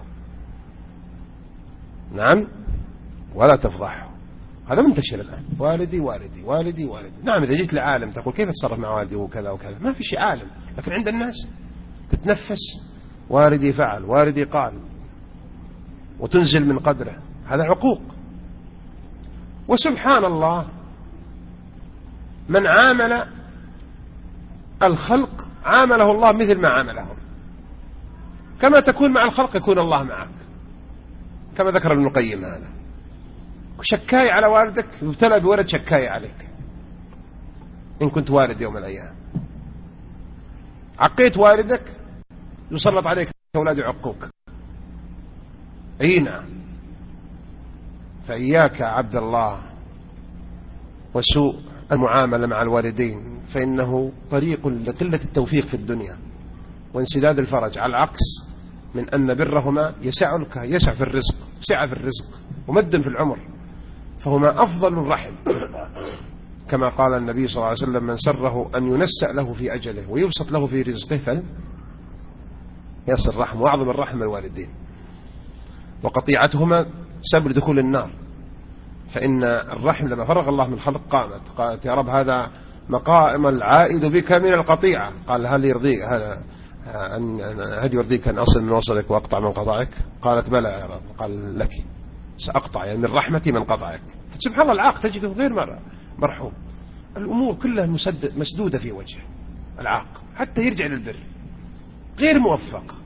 نعم ولا تفضحه. هذا منتشر الآن، والدي والدي والدي والدي. نعم إذا جيت لعالم تقول كيف أتصرف مع والدي وكذا وكذا، ما في شيء عالم، لكن عند الناس تتنفس والدي فعل والدي قال وتنزل من قدره، هذا عقوق. وسبحان الله من عامل الخلق عامله الله مثل ما عاملهم، كما تكون مع الخلق يكون الله معك، كما ذكر ابن القيم. هذا شكاي على والدك يبتلى بولد شكاي عليك إن كنت والد يوم الأيام، عقيت والدك يسلط عليك أولاد يعقوك. أي نعم. فإياك عبد الله وسوء المعاملة مع الوالدين، فإنه طريق لقلة التوفيق في الدنيا وانسداد الفرج، على العكس من أن برهما يسع في الرزق، سعة في الرزق ومد في العمر، فهما أفضل الرحم، كما قال النبي صلى الله عليه وسلم من سره أن ينسأ له في أجله ويبسط له في رزقه فليصل رحم، وأعظم الرحم الوالدين، وقطيعتهما سبب لدخول النار. فإن الرحم لما فرغ الله من الخلق قالت يا رب هذا مقام العائد بك من القطيعة، قال هل يرضيك أن أصل من وصلك وأقطع من قطعك؟ قالت بلى يا رب. قال لك سأقطع يعني من رحمتي من قطعك. فسبحان الله العاق تجده غير مرحوم، الأمور كلها مسدودة في وجهه العاق حتى يرجع للبر، غير موفق،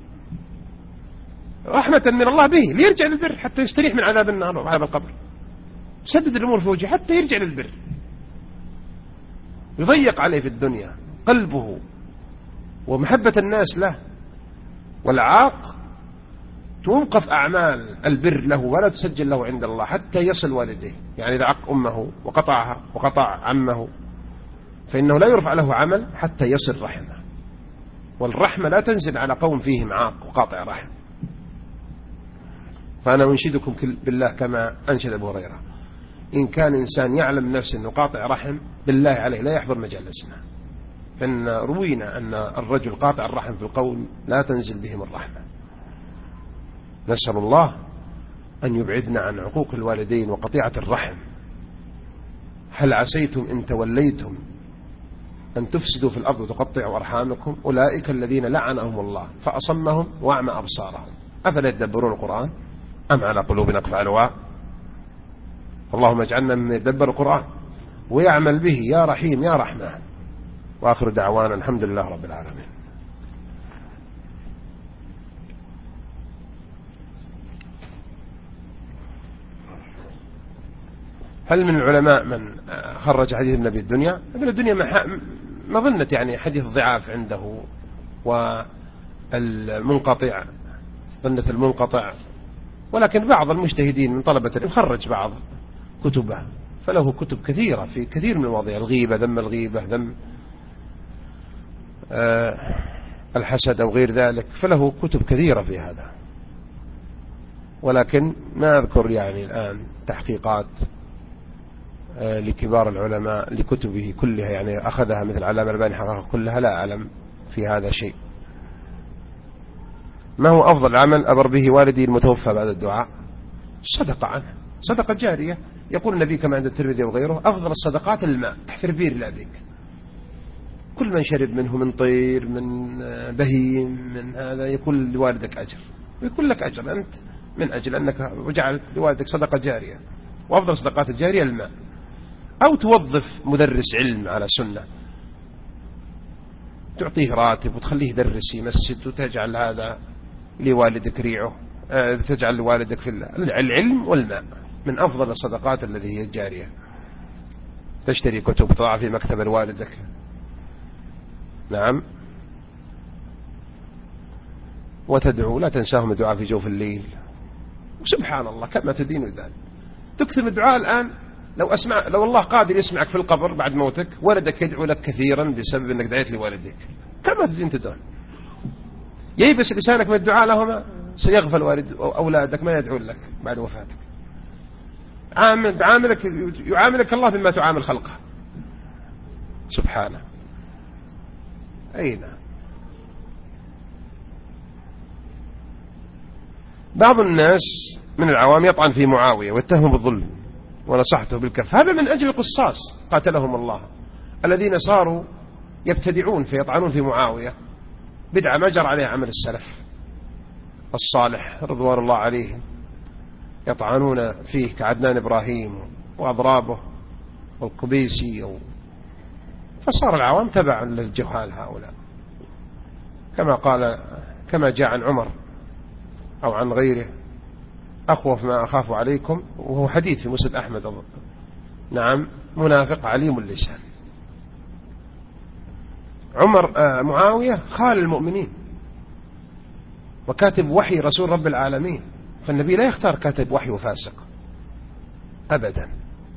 رحمة من الله به ليرجع للبر حتى يستريح من عذاب النار وعذاب القبر، سدد الأمور في وجهه حتى يرجع للبر، يضيق عليه في الدنيا قلبه ومحبة الناس له. والعاق توقف أعمال البر له ولا تسجل له عند الله حتى يصل والديه، يعني إذا عق أمه وقطعها وقطع عمه فإنه لا يرفع له عمل حتى يصل رحمه، والرحمة لا تنزل على قوم فيهم عاق وقاطع رحم. فأنا أنشدكم بالله كما أنشد أبو هريرة، إن كان إنسان يعلم نفسه أنه قاطع رحم بالله عليه لا يحضر مجالسنا، فإن روينا أن الرجل قاطع الرحم في القوم لا تنزل بهم الرحمة. نسأل الله أن يبعدنا عن عقوق الوالدين وقطيعة الرحم. هل عسيتم إن توليتم أن تفسدوا في الأرض وتقطعوا أرحامكم؟ أولئك الذين لعنهم الله فأصمهم وأعمى أبصارهم أفلا يتدبرون القرآن أم على قلوب أقفالها. اللهم اجعلنا من يتدبر القرآن ويعمل به يا رحيم يا رحمن. وآخر دعوانا الحمد لله رب العالمين. هل من العلماء من خرج حديث النبي الدنيا؟ ابن الدنيا مظنة يعني حديث ضعاف عنده، والمنقطع ظنة المنقطع، ولكن بعض المجتهدين من طلبة العلم خرج بعض كتبه، فله كتب كثيرة في كثير من المواضيع، الغيبة، ذم الغيبة، ذم الحسد أو غير ذلك، فله كتب كثيرة في هذا، ولكن ما أذكر يعني الآن تحقيقات لكبار العلماء لكتبه كلها، يعني أخذها مثل علامة الألباني حققها كلها، لا أعلم في هذا شيء. ما هو أفضل عمل أبر به والدي المتوفى بعد الدعاء؟ صدقة عنه، صدقة جارية. يقول النبي كما عند الترمذي وغيره أفضل الصدقات الماء، تحفر بير لأبيك، كل من شرب منه من طير من بهيم من هذا يكون لوالدك أجر، ويكون لك أجر أنت من أجل أنك وجعلت لوالدك صدقة جارية. وأفضل صدقات الجارية الماء. أو توظف مدرس علم على سنة، تعطيه راتب وتخليه يدرس في مسجد، وتجعل هذا لوالدك ريعه، تجعل لوالدك في العلم والماء من أفضل الصدقات التي هي الجارية. تشتري كتب تضع في مكتب والدك. نعم. وتدعو، لا تنساهم الدعاء في جوف الليل. سبحان الله كما تدين ذلك. تكثر الدعاء الآن. لو الله قادر يسمعك في القبر بعد موتك، ولدك يدعو لك كثيرا بسبب أنك دعيت لوالدك. كما تدين تدعون. ييبس لسانك من الدعاء لهما، سيغفل والد أولادك ما يدعون لك بعد وفاتك. يعاملك الله بما تعامل خلقه سبحانه. أين بعض الناس من العوام يطعن في معاوية ويتهم بالظلم ونصحته بالكف، هذا من أجل القصاص قاتلهم الله الذين صاروا يبتدعون فيطعنون في معاوية بدعة ما جرى عليها عمل السلف الصالح رضوان الله عليهم، يطعنون فيه كعدنان إبراهيم وأضرابه والقبيسي، فصار العوام تبعا للجهال هؤلاء. كما جاء عن عمر أو عن غيره: أخوف ما أخاف عليكم، وهو حديث في مسند أحمد. نعم. منافق عليم اللسان. معاوية خال المؤمنين وكاتب وحي رسول رب العالمين، فالنبي لا يختار كاتب وحي وفاسق أبدا،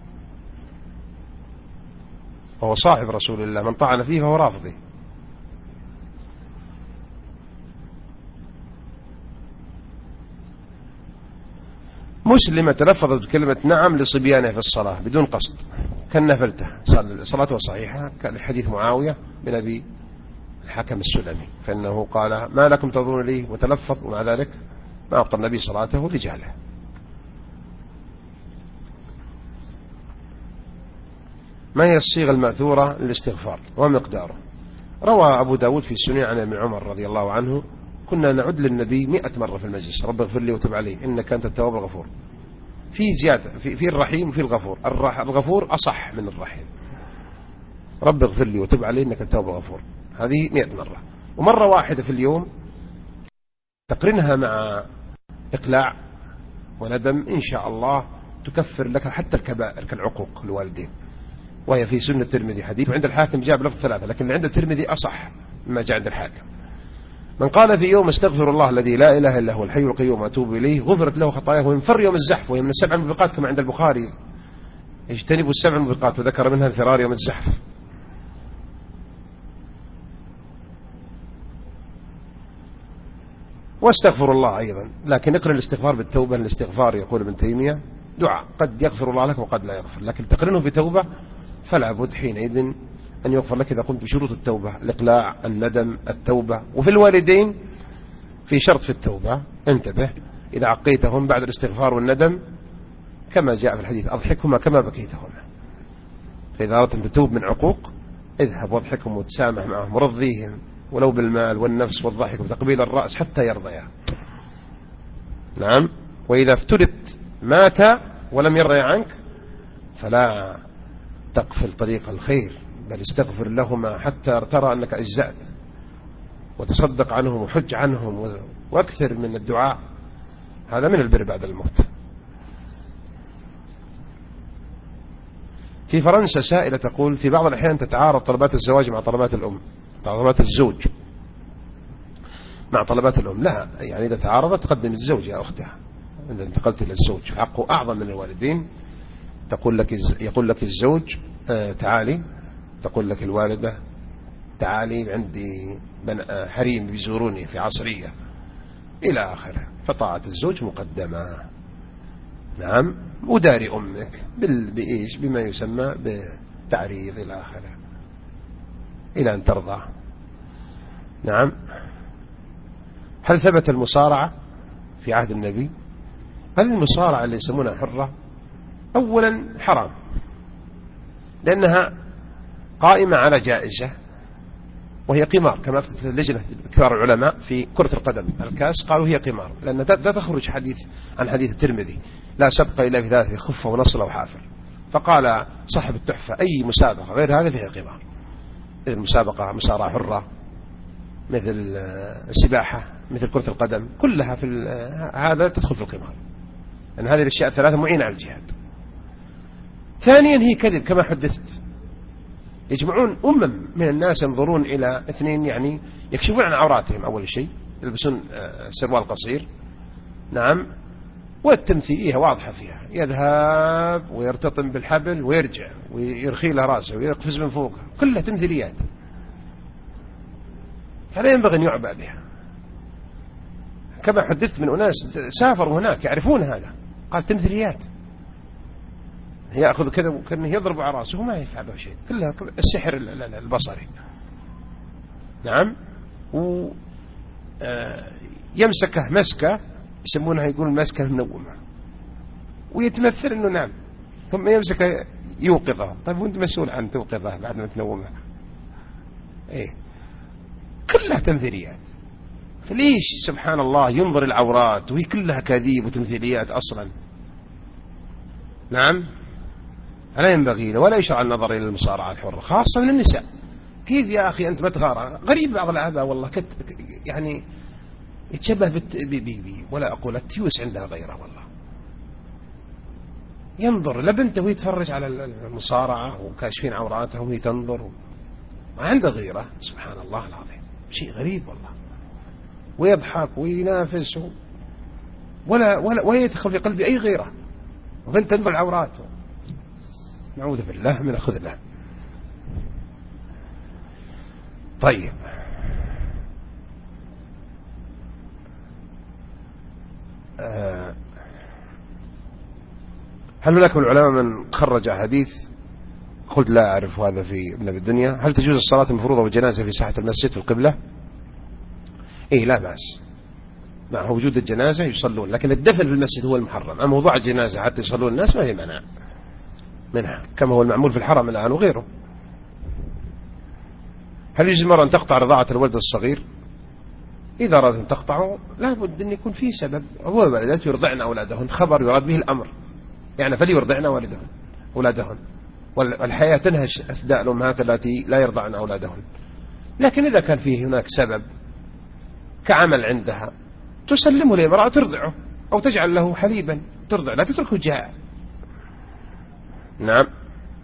وهو صاحب رسول الله، من طعن فيه فهو رافضي. مسلمة تلفظت بكلمة نعم لصبيانه في الصلاة بدون قصد كان نفلته، صلاته صحيحة كالحديث معاوية بن أبي الحكم السلمي، فإنه قال: ما لكم تظنون لي، وتلفظ، ومع ذلك ما أبطل النبي صلاته لجهله. ما هي الصيغة المأثورة للاستغفار ومقداره؟ روى أبو داود في السنن عن ابن عمر رضي الله عنه: كنا نعد للنبي 100 مرة في المجلس: رب اغفر لي وتب علي إنك أنت التواب الغفور. في زيادة في الرحيم وفي الغفور. الغفور أصح من الرحيم. رب اغفر لي وتب علي إنك التواب الغفور، هذه 100 مرة. ومرة واحدة في اليوم تقرنها مع إقلاع وندم إن شاء الله تكفر لك حتى الكبائر كالعقوق الوالدين، وهي في سنة الترمذي حديث، وعند الحاكم جاء بلفظ 3، لكن عند الترمذي أصح مما جاء عند الحاكم: من قال في يوم استغفر الله الذي لا إله إلا هو الحي القيوم أتوب إليه غفرت له خطاياه ومن فر يوم الزحف، وهي من السبع الموبقات كما عند البخاري: اجتنبوا السبع الموبقات، وذكر منها الفرار يوم الزحف. واستغفر الله أيضا، لكن اقرن الاستغفار بالتوبة. الاستغفار يقول ابن تيمية دعاء قد يغفر الله لك وقد لا يغفر، لكن تقرنه بتوبة فلا بد حينئذ أن يغفر لك إذا قمت بشروط التوبة: الإقلاع، الندم، التوبة. وفي الوالدين في شرط في التوبة، انتبه: إذا عقيتهم بعد الاستغفار والندم كما جاء في الحديث أضحكهما كما بكيتهما. فإذا أردت أن تتوب من عقوق اذهب واضحكهم وتسامح معهم ورضيهم ولو بالمال والنفس والضحك وتقبيل الرأس حتى يرضيا. نعم. وإذا افترت مات ولم يرضي عنك فلا تقفل طريق الخير، بل استغفر لهما حتى ترى أنك أجزأت، وتصدق عنهم وحج عنهم واكثر من الدعاء. هذا من البر بعد الموت. في فرنسا سائلة تقول: في بعض الأحيان تتعارض طلبات الزواج مع طلبات الأم، طلبات الزوج مع طلبات الأم. لا، يعني إذا تعارضت تقدم الزوج يا أختها. إذا انتقلت إلى الزوج حقه أعظم من الوالدين. يقول لك الزوج تعالي، تقول لك الوالدة تعالي عندي حريم بيزوروني في عصرية إلى آخره، فطاعة الزوج مقدمة. نعم. وداري أمك بإيش بما يسمى بتعريض إلى آخره إلى أن ترضى. نعم. هل ثبت المصارعة في عهد النبي؟ هل المصارعة اللي يسمونها حرة؟ أولا حرام، لأنها قائمة على جائزة وهي قمار كما أفتت اللجنة كبار العلماء في كرة القدم الكاس، قالوا هي قمار، لأن لا تخرج عن حديث الترمذي لا سبق إلا في ثلاثة خفة ونصل وحافر. فقال صاحب التحفة أي مسابقة غير هذا فيها قمار، مثل المسابقة مصارعة حرة، مثل السباحة، مثل كرة القدم، كلها في هذا تدخل في القمار، لأن هذه الأشياء الثلاثة معينة على الجهاد. ثانيا هي كذب كما حدثت، يجمعون من الناس ينظرون إلى اثنين يعني يكشفون عن عوراتهم، أول شيء يلبسون سروال قصير، نعم، والتمثيلية واضحة فيها، يذهب ويرتطم بالحبل ويرجع ويرخي له راسه ويقفز من فوقه، كلها تمثيليات، فلا ينبغي أن يعبأ بها. كما حدثت من أناس سافروا هناك يعرفون هذا، قال تمثيليات، يأخذ كذا وكأنه يضرب على راسه وما يفعل له شيء، كلها السحر البصري، نعم. ويمسكه مسكة يسمونها، يقول المسكة المنومة، ويتمثل أنه نعم، ثم يمسكه يوقظه. طيب وانت مسؤول عن توقظه بعد ما تنومه؟ ايه، كلها تمثيليات. فليش سبحان الله ينظر العورات وهي كلها كاذيب وتمثيليات أصلا؟ نعم، لا ينبغي ولا يشرع النظر إلى المصارعة الحرة خاصة من النساء. كيف يا أخي أنت ما تغار؟ غريب بعض الآباء والله يعني يتشبه ولا أقول التيوس عندها غيره والله. ينظر لبنته وهي تفرج على المصارعة وكاشفين عوراتها وهي تنظر ما عنده غيرة، سبحان الله العظيم، شيء غريب والله. ويضحك وينافس ولا يدخل في قلبي أي غيرة، وبنت تنظر العورات، نعوذ بالله من الخذلان. طيب، هل هناك من العلماء من خرج حديث؟ قلت لا أعرف هذا في ابن أبي الدنيا. هل تجوز الصلاة المفروضة والجنازة في ساحة المسجد في القبلة؟ إيه، لا بأس مع وجود الجنازة يصلون، لكن الدفن في المسجد هو المحرم. أما موضوع الجنازة حتى يصلون الناس ما هي منع منها، كما هو المعمول في الحرم الآن وغيره. هل يجوز المرأة أن تقطع رضاعة الولد الصغير؟ إذا أراد أن تقطعه لا بد أن يكون فيه سبب. هو الوالدات يرضعن أولادهن، خبر يراد به الأمر، يعني فليرضعن أولادهن، والحياة تنهش أثداء الأمهات التي لا يرضعن أولادهن. لكن إذا كان فيه هناك سبب كعمل عندها تسلمه للمرأة ترضعه، أو تجعل له حليبا ترضع، لا تتركه جائع. نعم.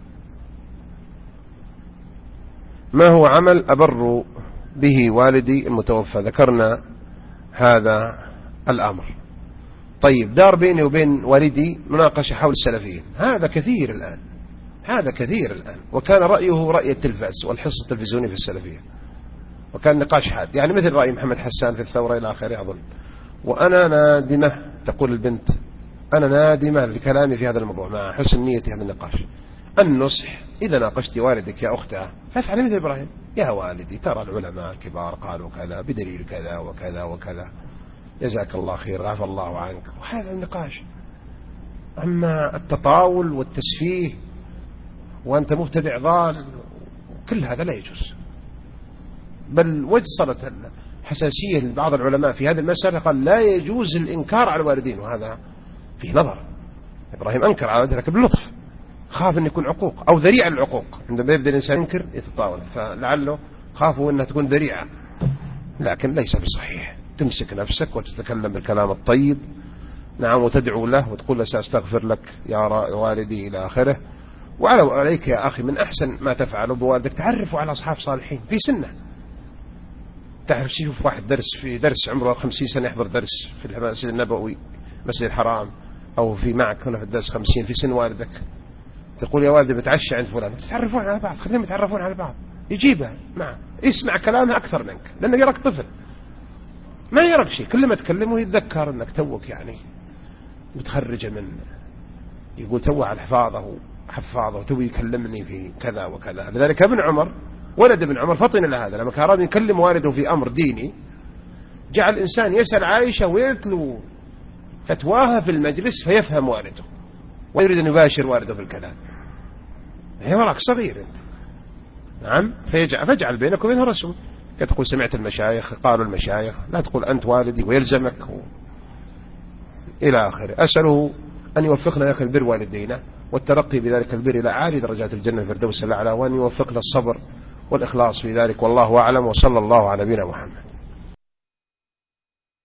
ما هو عمل أبر به والدي المتوفى؟ ذكرنا هذا الأمر. طيب، دار بيني وبين والدي مناقشة حول السلفيين، هذا كثير الآن، وكان رأيه رأي التلفاز والحصة التلفزيونية في السلفية، وكان نقاش حاد، يعني مثل رأي محمد حسان في الثورة إلى آخره أظن. وأنا نادمة، تقول البنت، أنا نادمة لكلامي في هذا الموضوع مع حسن نيتي هذا النقاش. النصح: إذا ناقشت والدك يا أختها فافعل مثل إبراهيم، يا والدي ترى العلماء الكبار قالوا كذا بدليل كذا وكذا وكذا، جزاك الله خير، غفر الله عنك، وهذا النقاش. أما التطاول والتسفيه وأنت مبتدع ضال، كل هذا لا يجوز. بل وصلت حساسية لبعض العلماء في هذه المسألة، قال لا يجوز الإنكار على الوالدين، وهذا فيه نظر. إبراهيم أنكر على والده لكن بلطف، خاف أن يكون عقوق أو ذريعة للعقوق. عندما يبدأ الإنسان ينكر يتطاول، فلعله خافوا أنها تكون ذريعة، لكن ليس بصحيح. تمسك نفسك وتتكلم بالكلام الطيب، نعم، وتدعو له وتقول له سأستغفر لك يا والدي إلى آخره. وعليك يا أخي من أحسن ما تفعله بوالدك تعرفوا على أصحاب صالحين في سنة. تعرف، شوف واحد في درس عمره 50 سنة يحضر درس في المسجد النبوي، مسجد الحرام، أو في معك هنا في الدرس 50 في سن والدك، تقول يا والدي بتعشى عند فلان، تتعرفون على بعض، خليهم يتعرفون على بعض، يجيبها معه، يسمع كلامها أكثر منك، لأنه يراك طفل ما يراك شيء، كل ما تكلمه يتذكر أنك توك يعني متخرجة من، يقول توه على حفاظه وتوي يكلمني في كذا وكذا. لذلك ابن عمر، ولد ابن عمر، فطن إلى هذا، لما كان أراد يكلم والده في أمر ديني جعل الإنسان يسأل عائشة ويتلو فتواها في المجلس فيفهم والده، ويريد أن يباشر والده في الكلام. هي وراك صغير أنت، نعم، فاجعل بينك وبينه رسول. تقول سمعت المشايخ قالوا المشايخ، لا تقول أنت والدي ويلزمك إلى آخره. أسأله أن يوفقنا يا أخي البر والدينا والترقي بذلك البر إلى عالي درجات الجنة الفردوس الأعلى، وأن يوفقنا الصبر والإخلاص في ذلك، والله أعلم، وصلى الله على نبينا محمد.